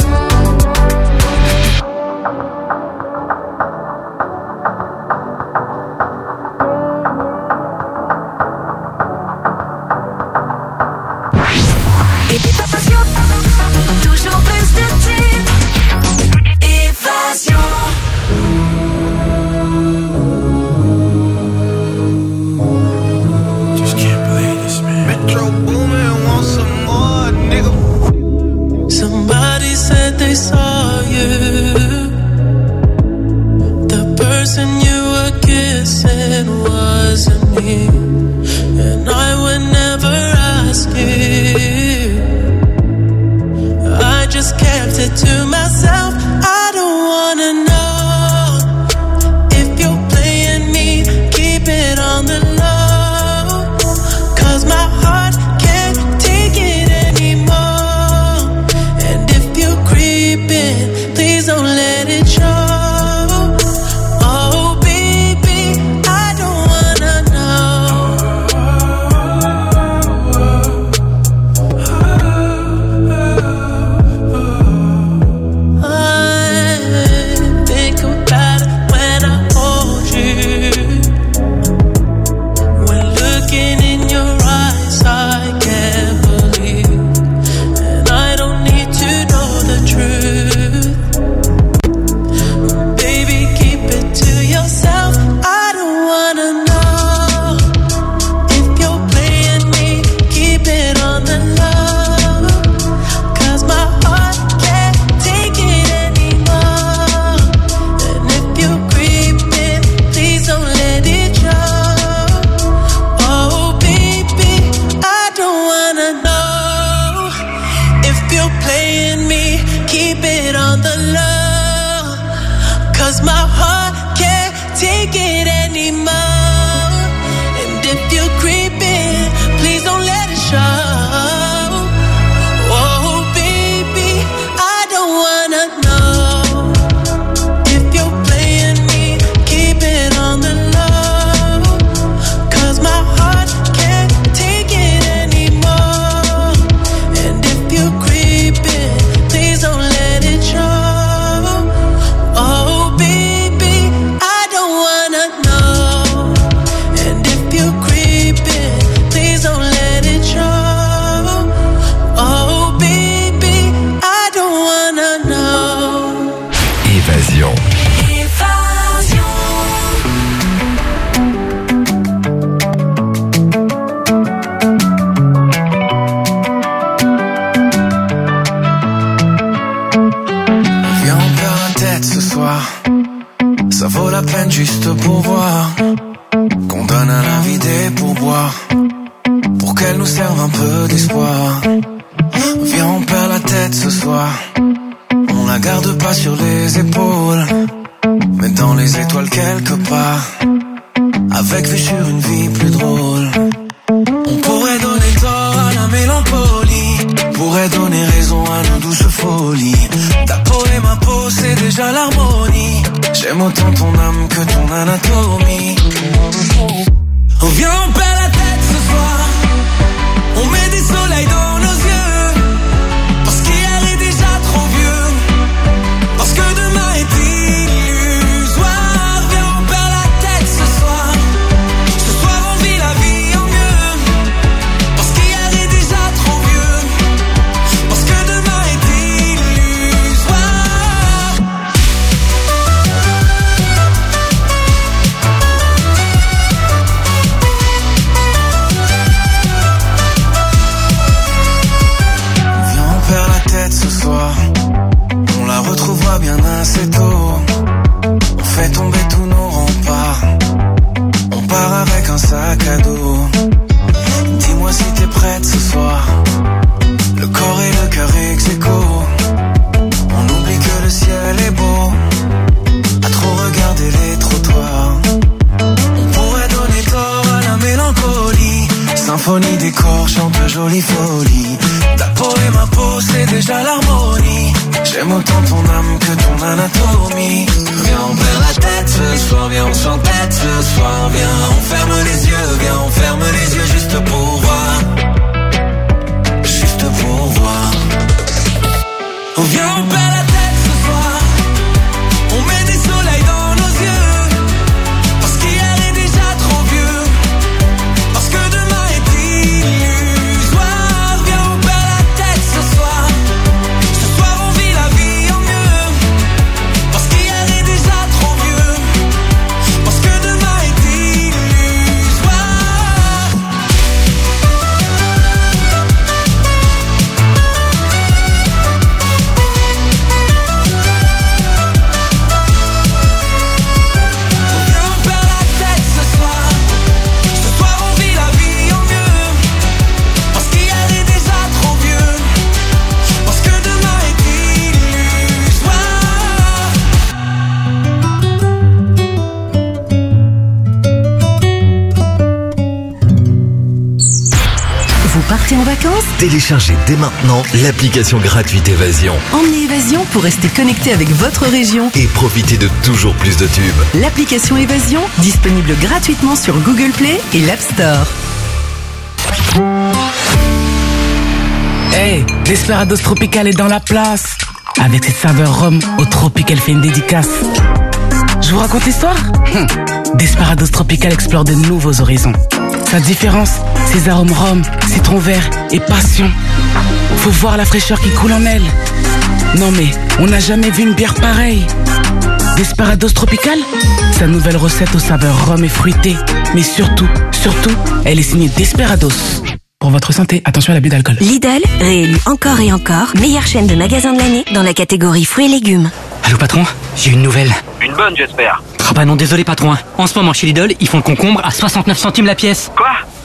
Toujours plus de types. Évasion. Just can't believe this, man. Metro Boomin want some more, nigga. Somebody said they saw you. The person you were kissing wasn't me, and I would never ask you. I just kept it to myself. I don't wanna know if you're playing me. Keep it on the low, 'cause my heart can't take it anymore. And if you're creeping, please don't let it show. Oh baby, I don't wanna know. I think about it when I hold you. When looking in your eyes, I can't believe. And I don't need to know the truth. Baby, keep it to yourself. I don't wanna know if you're playing me. Keep it on the low, 'cause my heart can't take it anymore. And if you're creeping, please don't let it show. Oh baby, I don't wanna know if you're playing me. Keep it on the low, 'cause my heart can't take it anymore. And if you're creeping, please don't let it show. Oh baby, I don't wanna know if you're playing me. Keep it on the low, 'cause my heart can't take it anymore. And if you're creeping, please don't let it show. Oh baby, I don't wanna know. And if you're creeping, please don't let it show. Oh baby, I don't wanna know. Évasion. Évasion. Viens, on perd la tête ce soir. Ça vaut la peine juste pour voir qu'on donne à la vie des pourboires pour qu'elle nous serve un peu d'espoir. Viens, on perd la tête ce soir. On la garde pas sur les épaules, mais dans les étoiles quelque part, avec vue sur une vie plus drôle. On pourrait donner tort à la mélancolie, pourrait donner raison à nos douces folies. Ta peau et ma peau, c'est déjà l'harmonie. J'aime autant ton âme que ton anatomie. On vient, on perd la tête ce soir. On met des soleils dans nos yeux, parce qu'hier est déjà trop vieux, parce que demain est illusoire. Viens, on perd la tête ce soir. Ce soir on vit la vie en mieux, parce qu'hier est déjà trop vieux, parce que demain est illusoire. assez tôt. On fait tomber tous nos remparts. On part avec un sac à dos. Dis-moi si t'es prête ce soir. Le corps et le cœur ex aequo. On oublie que le ciel est beau. À trop regarder les trottoirs. On pourrait donner tort à la mélancolie. Symphonie des corps chante jolie folie. Ta peau et ma peau c'est déjà l'harmonie. J'aime autant ton âme que ton anatomie. Viens on perd la tête ce soir. Viens on s'entête ce soir. Viens on ferme les yeux. Viens on ferme les yeux juste pour voir. Juste pour voir. Oh, viens on perd la tête ce soir. On met des soleils dans nos yeux. Parce qu'hier est déjà trop vieux. Parce que demain est illusoire. Viens on perd la tête ce soir. Ce soir on vit la vie en mieux. Parce qu'hier est déjà trop vieux. Parce que demain est illusoire. Viens on perd la tête ce soir. Ce soir on vit la vie en mieux. Parce qu'hier est déjà trop vieux. Parce que demain est illusoire. Vous partez en vacances? Téléchargez dès maintenant l'application gratuite Évasion Emmenez Évasion pour rester connecté avec votre région. et profitez de toujours plus de tubes. L'application Évasion, disponible gratuitement sur Google Play et l'App Store. Hey, Desperados Tropical est dans la place. Avec ses saveurs rhum au tropique, elle fait une dédicace. Je vous raconte l'histoire? Desperados Tropical explore de nouveaux horizons. Sa différence, ses arômes rhum, citron vert et passion. Faut voir la fraîcheur qui coule en elle. Non mais, on n'a jamais vu une bière pareille. Desperados Tropical, sa nouvelle recette aux saveurs rhum et fruitées. Mais surtout, elle est signée Desperados. Pour votre santé, attention à l'abus d'alcool. Lidl, réélu encore et encore, meilleure chaîne de magasins de l'année dans la catégorie fruits et légumes. Allô patron, j'ai une nouvelle. Une bonne, j'espère. Ah bah non, désolé patron. En ce moment chez Lidl, ils font le concombre à 69 centimes la pièce. Quoi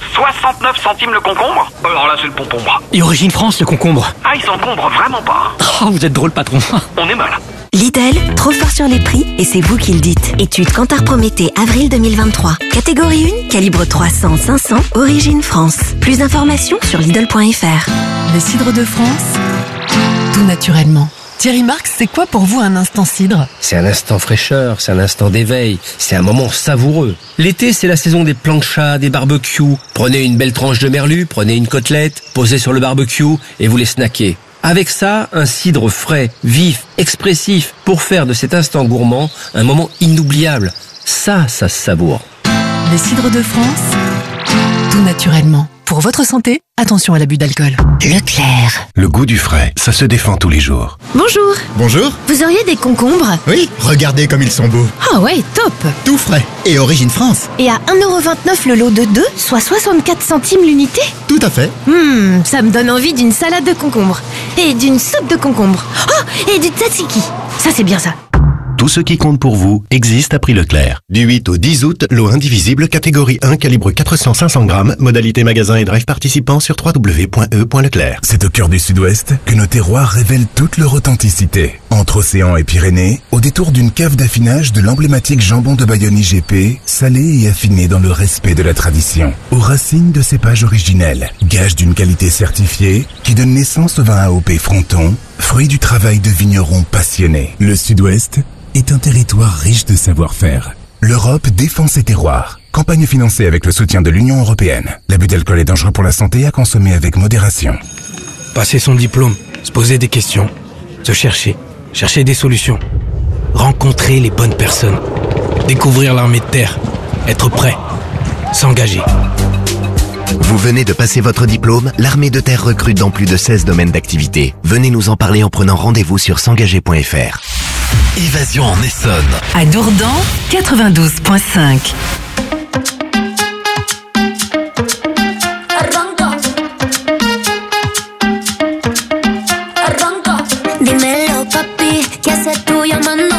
69 centimes le concombre? Alors là, c'est le pompon. Et Origine France, le concombre. Ah, ils s'encombrent vraiment pas. Oh, vous êtes drôle patron. On est mal. Lidl, trop fort sur les prix et c'est vous qui le dites. Étude Kantar Prométhée, avril 2023. Catégorie 1, calibre 300-500, origine France. Plus d'informations sur Lidl.fr. Le cidre de France, tout naturellement. Thierry Marx, c'est quoi pour vous un instant cidre? C'est un instant fraîcheur, c'est un instant d'éveil, c'est un moment savoureux. L'été, c'est la saison des planchas, des barbecues. Prenez une belle tranche de merlu, prenez une côtelette, posez sur le barbecue et vous les snackez. Avec ça, un cidre frais, vif, expressif, pour faire de cet instant gourmand un moment inoubliable. Ça se savoure. Le cidre de France, tout naturellement. Pour votre santé, attention à l'abus d'alcool. Leclerc. Le goût du frais, ça se défend tous les jours. Bonjour. Bonjour. Vous auriez des concombres? Oui, regardez comme ils sont beaux. Ah ouais, top. Tout frais. Et origine France. Et à 1,29€ le lot de 2, soit 64 centimes l'unité? Tout à fait. Ça me donne envie d'une salade de concombre. Et d'une soupe de concombre. Oh, et du tzatziki. Ça c'est bien ça. Tout ce qui compte pour vous existe à prix Leclerc. Du 8 au 10 août, lot indivisible catégorie 1 calibre 400-500 grammes, modalité magasin et drive participant sur www.e.leclerc. C'est au cœur du Sud-Ouest que nos terroirs révèlent toute leur authenticité. Entre océan et Pyrénées, au détour d'une cave d'affinage de l'emblématique jambon de Bayonne IGP, salé et affiné dans le respect de la tradition. Aux racines de cépages originels, gage d'une qualité certifiée qui donne naissance au vin AOP Fronton, fruit du travail de vignerons passionnés. Le Sud-Ouest est un territoire riche de savoir-faire. L'Europe défend ses terroirs. Campagne financée avec le soutien de l'Union européenne. L'abus d'alcool est dangereux pour la santé, à consommer avec modération. Passer son diplôme, se poser des questions, se chercher des solutions, rencontrer les bonnes personnes, découvrir l'armée de terre, être prêt, s'engager. Vous venez de passer votre diplôme, l'armée de terre recrute dans plus de 16 domaines d'activité. Venez nous en parler en prenant rendez-vous sur s'engager.fr. Évasion en Essonne. À Dourdan, 92.5. Dímelo, papi, ¿qué haces tú llamando?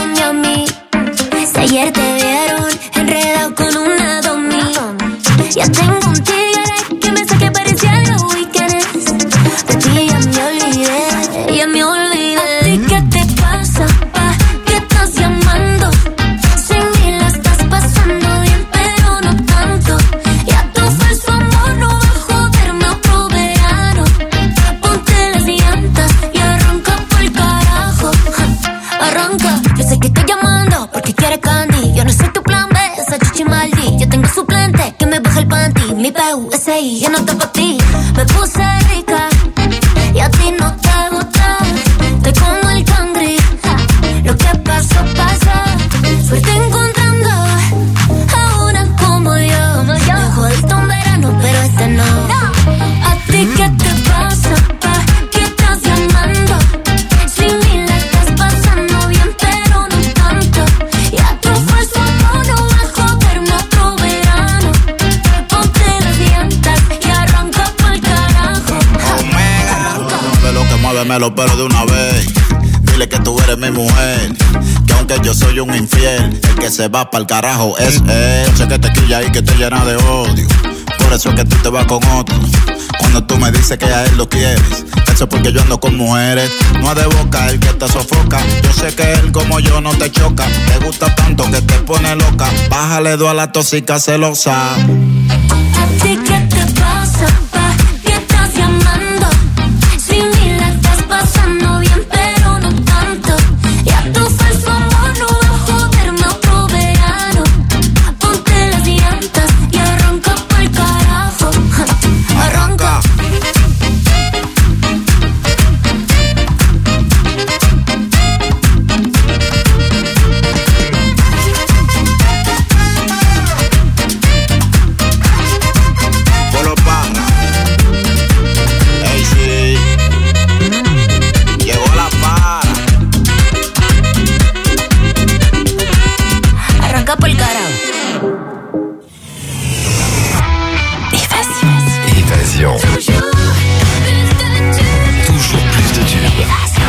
Dice que estoy llamando porque quiere candy. Yo no soy tu plan B, esa chichi maldi. Yo tengo suplente que me baja el panty. Mi PUSI, yo no estoy pa' ti. Me puse rica y a ti no te gusta. Estoy como el cangri. Lo que pasó, pasó. Suerte encontrando a una como yo. Me jodiste un verano, pero este no. ¿A ti qué te pasa, pa? ¿Qué estás llamando? Sin mí la estás pasando bien, pero no tanto. Y a tu falso amor no va a joderme otro verano. Ponte las llantas y arranca pa'l carajo. De lo que mueve los pelos de una vez. Dile que tú eres mi mujer, que aunque yo soy un infiel, el que se va pa'l carajo es él. Sé que te quilla y que te llena de odio, por eso es que tú te vas con otro. Cuando tú me dices que a él lo quieres, eso es porque yo ando con mujeres. No es de boca el que te sofoca. Yo sé que él como yo no te choca. Te gusta tanto que te pone loca. Bájale dos a la tóxica celosa. ¿A ti qué te pasa, pa? ¿Qué estás llamando? Sin mí la estás pasando bien, pero no tanto. Y a tu falso amor no va a joderme otro verano. Ponte las llantas y arranca pa'l carajo. Arranca. Polo Parra. Ey, sí. Llegó la para. Arranca pa'l carajo. Évasion. Toujours plus de tubes.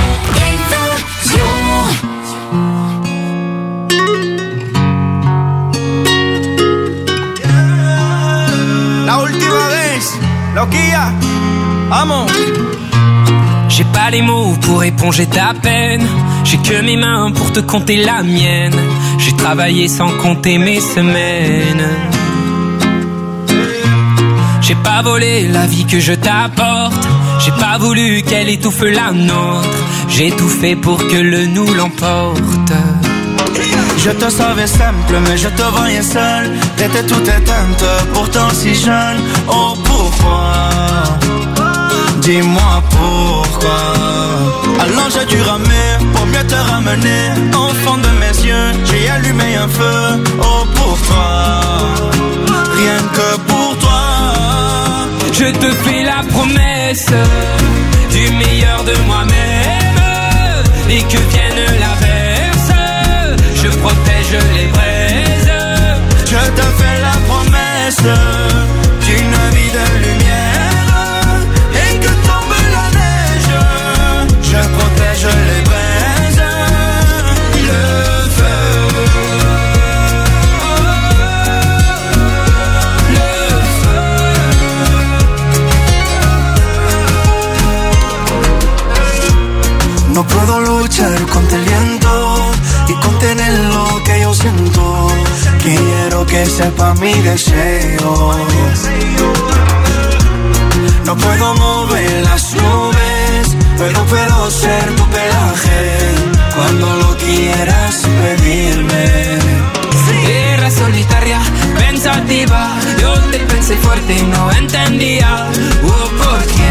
La última vez, loquilla, vamos. J'ai pas les mots pour éponger ta peine. J'ai que mes mains pour te compter la mienne. J'ai travaillé sans compter mes semaines. J'ai pas volé la vie que je t'apporte. J'ai pas voulu qu'elle étouffe la nôtre. J'ai tout fait pour que le nous l'emporte. Je te savais simple, mais je te voyais seul. T'étais toute éteinte, pourtant si jeune. Oh pourquoi? Dis-moi pourquoi. Alors j'ai dû ramer pour mieux te ramener. Au fond de mes yeux, j'ai allumé un feu. Oh pour toi, rien que pour toi. Je te fais la promesse du meilleur de moi-même. Et que vienne l'averse, je protège les braises. Je te fais la promesse d'une vie de lumière. Et que tombe la neige, je protège les braises. Le feu, le feu. No puedo luchar contra el viento y contener lo que yo siento. Quiero que sepa mi deseo. No puedo mover las nubes, pero puedo ser tu pelaje cuando lo quieras pedirme. Era solitaria, pensativa. Yo te pensé fuerte y no entendía. ¿Por qué?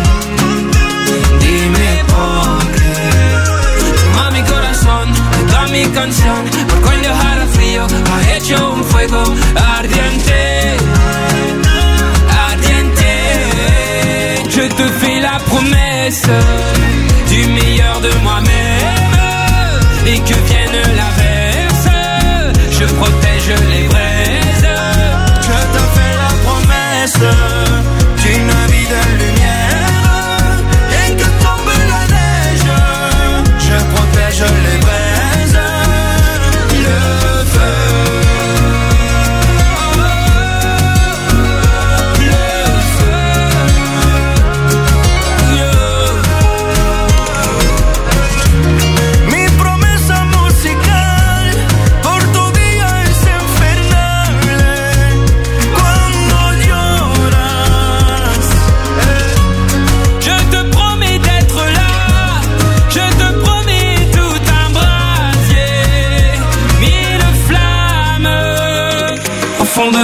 Dime por qué. Toma mi corazón, toda mi canción. Porque el dejar frío ha hecho un fuego ardiente. Ardiente. Je te fais la promesse du meilleur de moi-même. Et que vienne l'averse, je protège les braises. Je te fais la promesse d'une vie de lumière. Et que tombe la neige, je protège les braises. Le feu, le feu. mi promesa musical por tu día es infernal.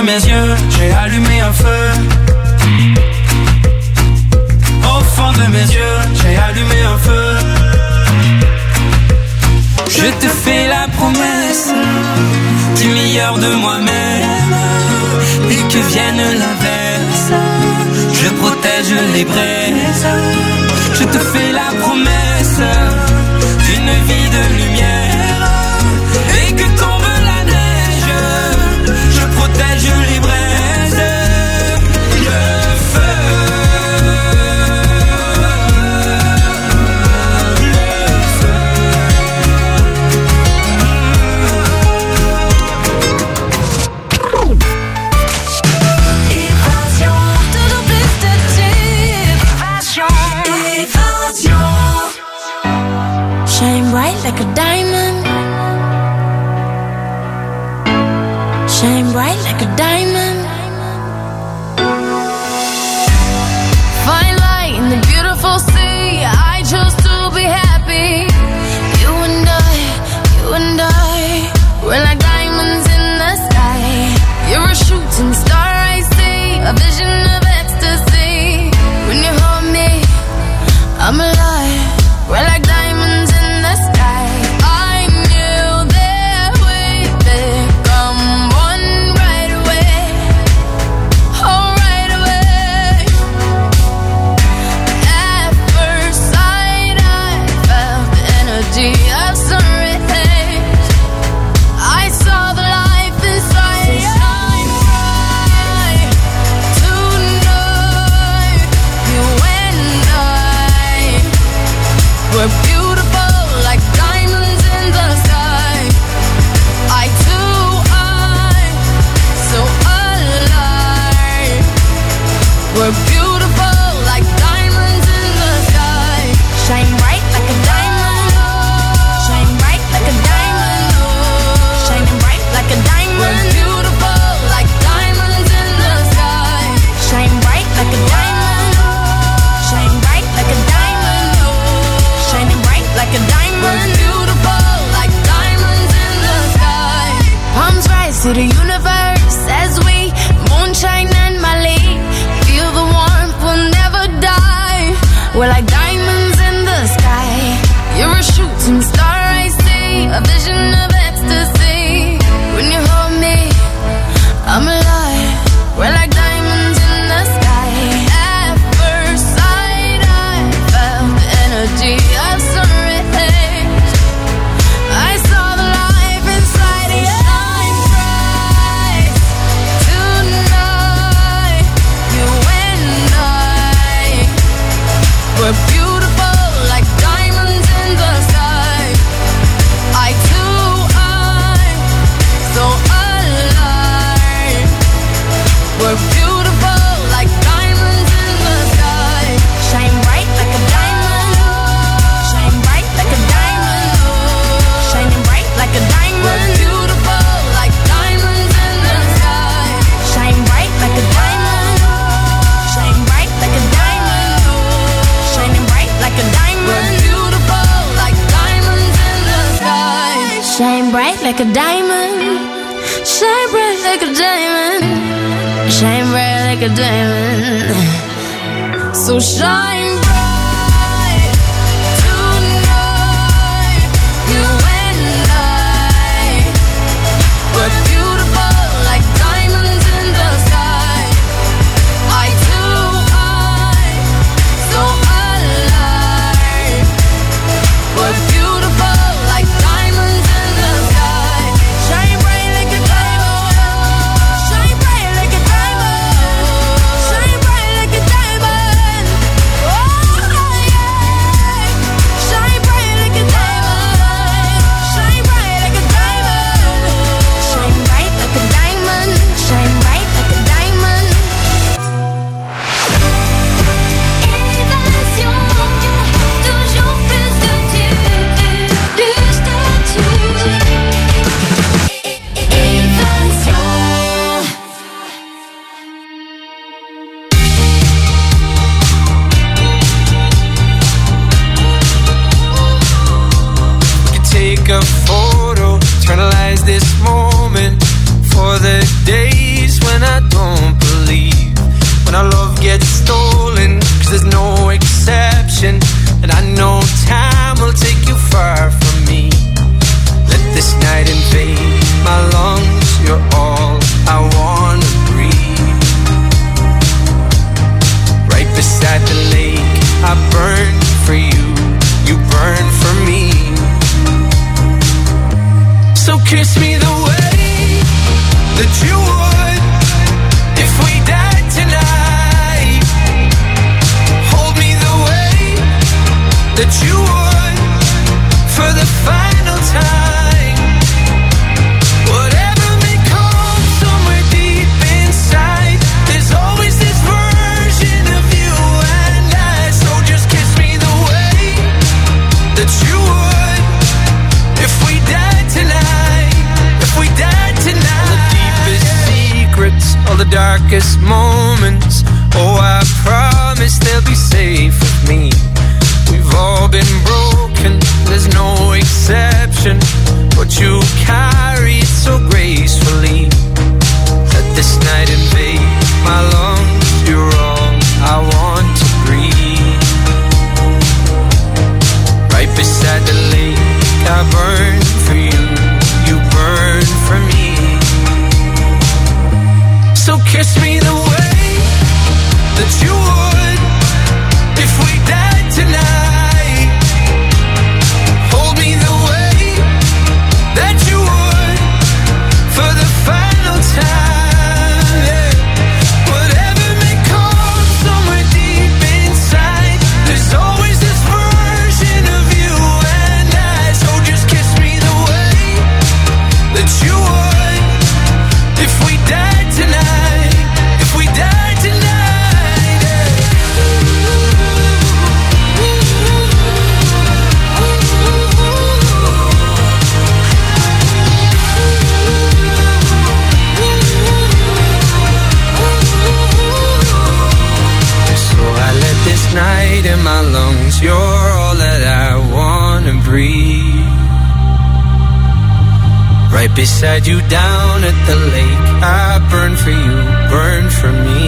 mes yeux, j'ai allumé un feu. Au fond de mes yeux, j'ai allumé un feu. Je te fais la promesse du meilleur de moi-même. Et que vienne l'inverse, je protège les braises. Je te fais la promesse d'une vie de lumière. Et que tombe la neige, je protège les braises. Le feu. Shine bright like a diamond. Shine bright like a diamond. Find light in the beautiful sea. I chose to be happy. You and I, we're like diamonds in the sky. You're a shooting star I see, a vision of ecstasy. When you hold me, I'm alive. We're like diamonds in the sky. I knew that we'd become one right away. Oh, right away. At first sight, I felt the energy of sun rays. I saw the life inside. So shine bright tonight. You and I, we're beautiful like diamonds in the sky. Eye to eye, so alive. We're beautiful like diamonds in the sky. Shine bright like a diamond. Shine bright like a diamond. Shining bright like a diamond. We're beautiful like diamonds in the sky. Shine bright like a diamond. Shine bright like a diamond. Shining bright like a diamond. We're beautiful like diamonds in the sky. Palms rise to the universe as we moonshine and Mali. Feel the warmth, we'll never die. We're like diamonds in the sky. You're a shooting star I see, a vision of ecstasy. When you hold me, I'm alive. We're like diamonds in the sky. At first sight, I felt the energy of sun rays. I saw the life inside you. Shine bright tonight. You and I, we're beautiful like diamonds in the sky. Eye to eye, so alive. We're beautiful like diamonds in the sky. Shine bright like a diamond. Shine bright like a diamond. Shining bright like a diamond. We're beautiful like diamonds in the sky. Shine bright like a diamond. Shine bright like a diamond. Shining bright like a diamond. We're beautiful like diamonds in the sky. Shine bright like a diamond. Shine bright like a diamond. Shine bright like a diamond. So shine bright tonight. You and I, we're beautiful like diamonds in the sky. Eye to eye, so alive. We're beautiful like diamonds in the sky. Shine bright like a diamond. Shine bright like a diamond. Shine bright like a diamond. Oh yeah. Shine bright like a diamond. Shine bright like a diamond. Shine bright like a diamond. Shine bright like a diamond. Évasion, toujours plus de tubes, plus de tubes. Évasion. We could take a photo, eternalize this moment for the days when and I don't believe when our love gets stolen, 'cause there's no exception. And I know time will take you far from me. Let this night invade my lungs. You're all I wanna breathe. Right beside the lake, I burn for you, you burn for me. So kiss me the way that you would if we died tonight. Hold me the way that you would for the final time. Whatever may come somewhere deep inside, there's always this version of you and I. So just kiss me the way that you would if we died tonight. If we died tonight. All the deepest secrets, all the darkest moments, oh, I promise they'll be safe with me. We've all been broken, there's no exception, but you carry it so gracefully. Let this night invade my lungs. You're all I want to breathe. Right beside the lake, I burn for you, you burn for me. So kiss me the way that you would if we died tonight. Hold me the way that you would for the final time. Yeah. Whatever may come somewhere deep inside, there's always this version of you and I. So just kiss me the way that you would if we died tonight. If we died tonight. Yeah. So I let this night in my lungs. You're all that I wanna breathe. Right beside you down at the lake, I burn for you, burn for me.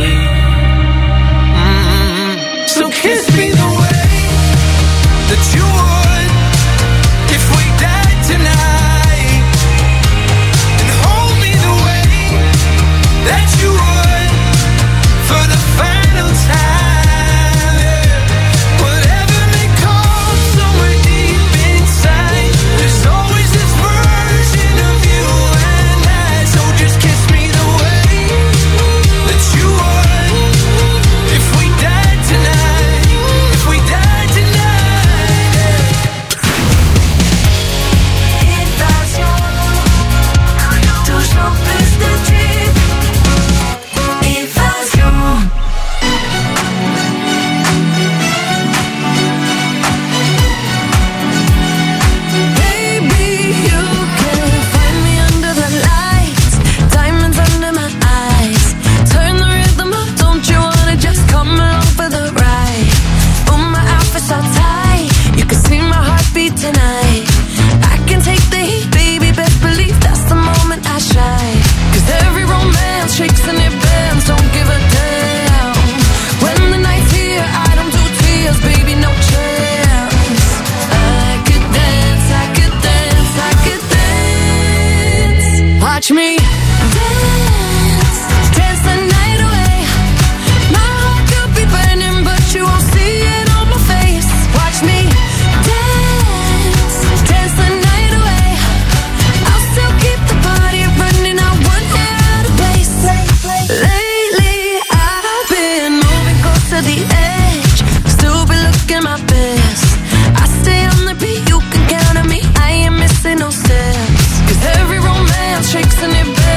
So kiss me the way that you would if we died tonight. And hold me the way that you would for the final time. Yeah. Whatever may come somewhere deep inside, there's always this version of you and I. So just kiss me the way that you would if we died tonight. If we died tonight. Yeah. Évasion, toujours plus de tubes. Évasion. Baby, you can find me under the lights, diamonds under my eyes. Turn the rhythm up, don't you wanna just come along for the ride? Oh, my outfit's all tight, you can see my heartbeat tonight. I can take the heat, baby, best believe that's the moment I shine. 'Cause every romance shakes and it bends, don't give a damn. When the night's here, I don't do tears, baby, no chance. I could dance, I could dance, I could dance. Watch me dance, dance the night away. My heart could be burning, but you won't see it on my face. Watch me dance, dance the night away. I'll still keep the party running, I won't get out of place. Lately, I've been moving close to the edge, still be looking my best. I stay on the beat, you can count on me, I ain't missing no steps. 'Cause every romance shakes and it bends.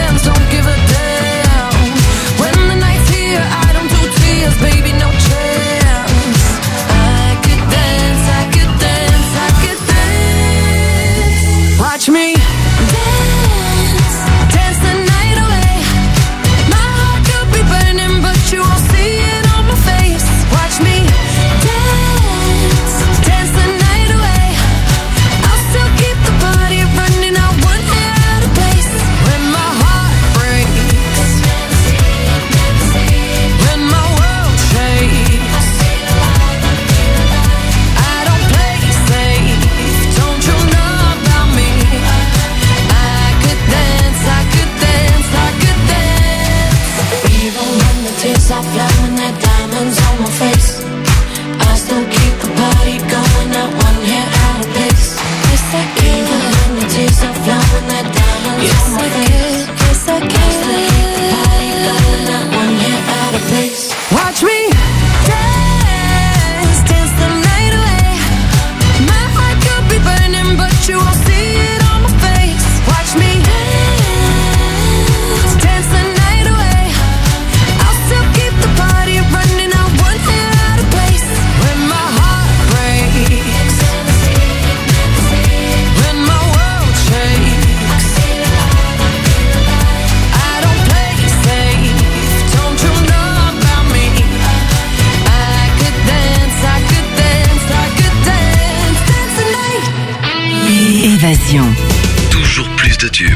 Évasion. Toujours plus de tubes.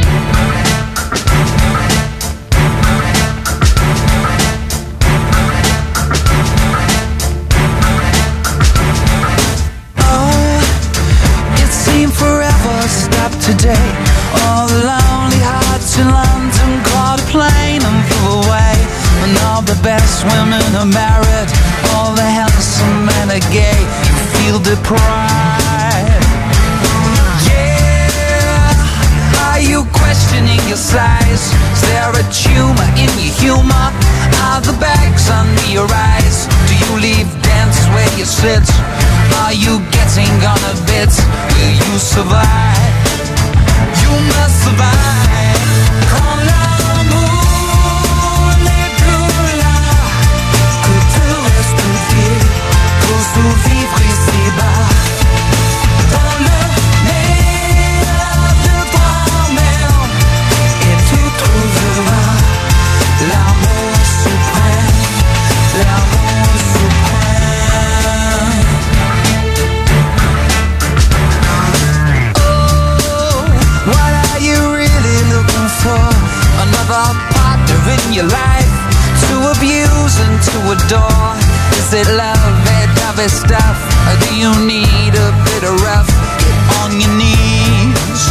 Today, all the lonely hearts in London caught a plane and flew away. And all the best women are married, all the handsome men are gay. You feel deprived. Yeah, are you questioning your size? Is there a tumor in your humor? Are the bags under your eyes? Do you leave dance where you sit? Are you getting on a bit? Will you survive? You must survive. Quand l'amour n'est plus là, que tout reste vide pour survivre ici-bas. Dans le meilleur de toi-même, et tu trouveras l'amour suprême, l'amour suprême. What are you really looking for? Another partner in your life to abuse and to adore? Is it love and other stuff? Or do you need a bit of rough? Get on your knees.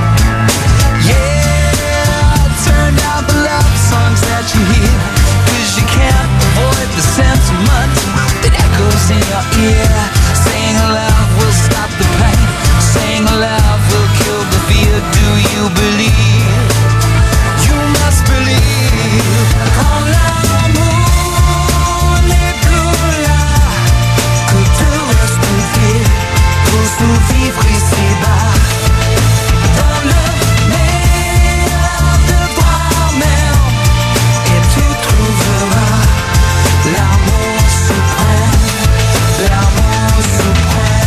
Yeah, turn down the love songs that you hear, 'cause you can't avoid the sentiment that echoes in your ear. Saying love will stop the pain, saying love will kill the fear. Do you believe? You must believe. Quand l'amour n'est plus là, que tout reste vide pour survivre ici-bas. Dans le meilleur de toi-même, et tu trouveras l'amour suprême, l'amour suprême.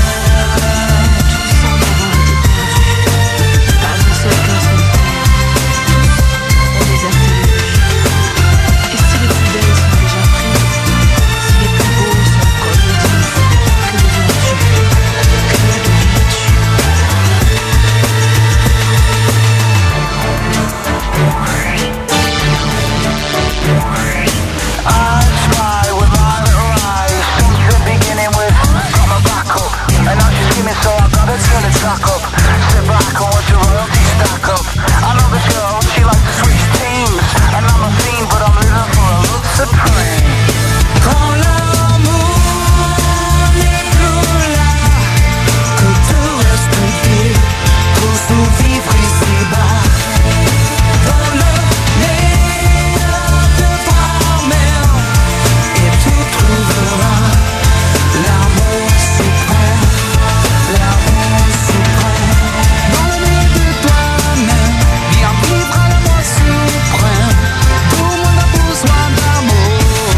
So I gotta turn the track up. Sit back and watch the royalty stack up. I know this girl, she likes to switch teams, and I'm a fiend, but I'm living for a love supreme. Quand l'amour n'est plus là, que tout reste vide pour survivre ici-bas. Dans le meilleur de toi-même, et tu trouveras l'amour suprême. L'amour suprême, dans le milieu de toi-même, viens vivre à l'amour suprême. Tout le monde a besoin d'amour.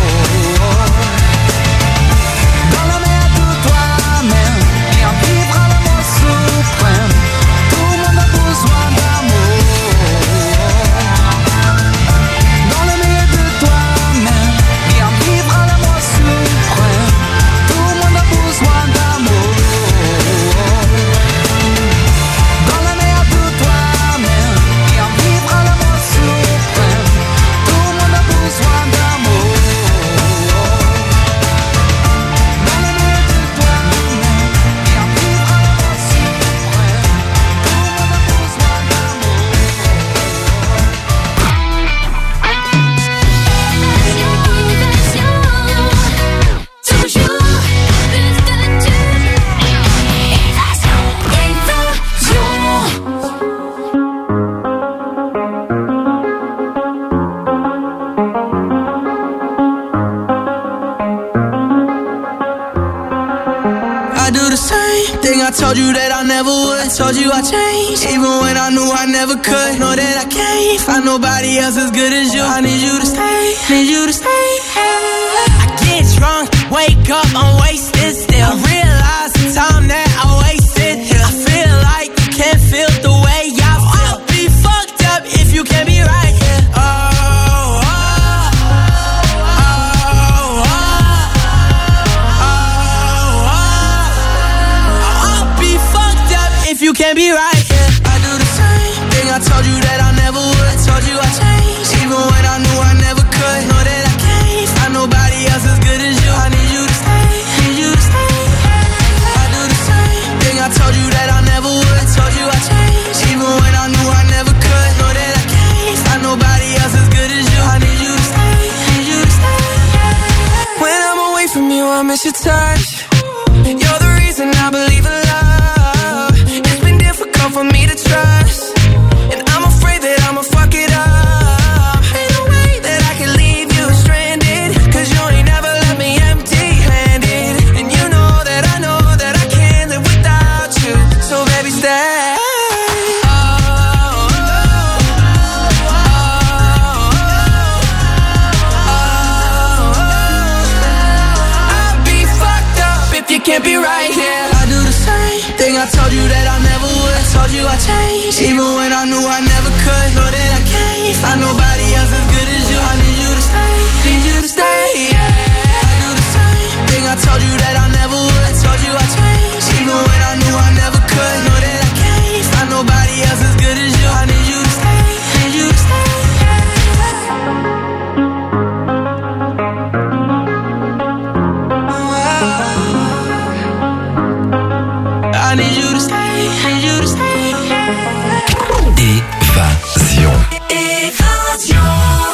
Dans le milieu de toi-même, viens vivre à l'amour suprême. Tout le monde a besoin d'amour. Dans le milieu de toi-même, viens vivre à l'amour suprême. Tout le monde a besoin d'amour. Dans la mer de toi-même, viens vivre à l'amour suprême. Tout le monde a besoin d'amour. Dans la mer de toi-même, viens vivre à l'amour suprême. Tout le monde a besoin d'amour. Toujours plus de tubes. Évasion, évasion. I do the same thing I told you that I never would. I told you I changed, even when I knew I never could. Know that I can't find nobody else as good as you. I need you to stay, need you to stay. I get drunk, wake up, I'm wasted still. I realize the time that I wasted here. I feel like you can't feel the way I feel. I'll be fucked up if you can't be right here. Oh, oh, oh, oh, oh, oh. I'll be fucked up if you can't be be right here. I do the same thing I told you that I never would. I told you I changed, even when I knew I never could. Know that I can't find nobody else as good as you. I need you to stay, need you to stay. I do the same thing I told you that I never would. I told you I changed, even when I knew I never could. Know that I can't find nobody else as good as you. I need you to stay, need you to stay. When I'm away from you, I miss your touch. You're the reason I believe in love. It's been difficult for me to trust, and I'm afraid that I'ma fuck it up. Ain't no way that I can leave you stranded, 'cause you ain't never left me empty-handed. And you know that I can't live without you. So baby, stay. Can't be right here. I do the same thing I told you that I never would. I told you I changed, even when I knew I never could. Know that I can't find nobody else as good as you. I need you to stay, need you to stay. Yeah. I do the same thing I told you that I never would. I told you I changed, even when I knew I never could. Know that I can't find nobody else as good as you. I need you to stay, need you to stay. I need you to stay, need you to stay. Évasion. Évasion.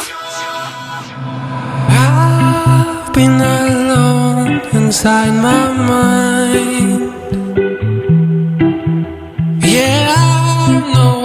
I've been alone inside my mind.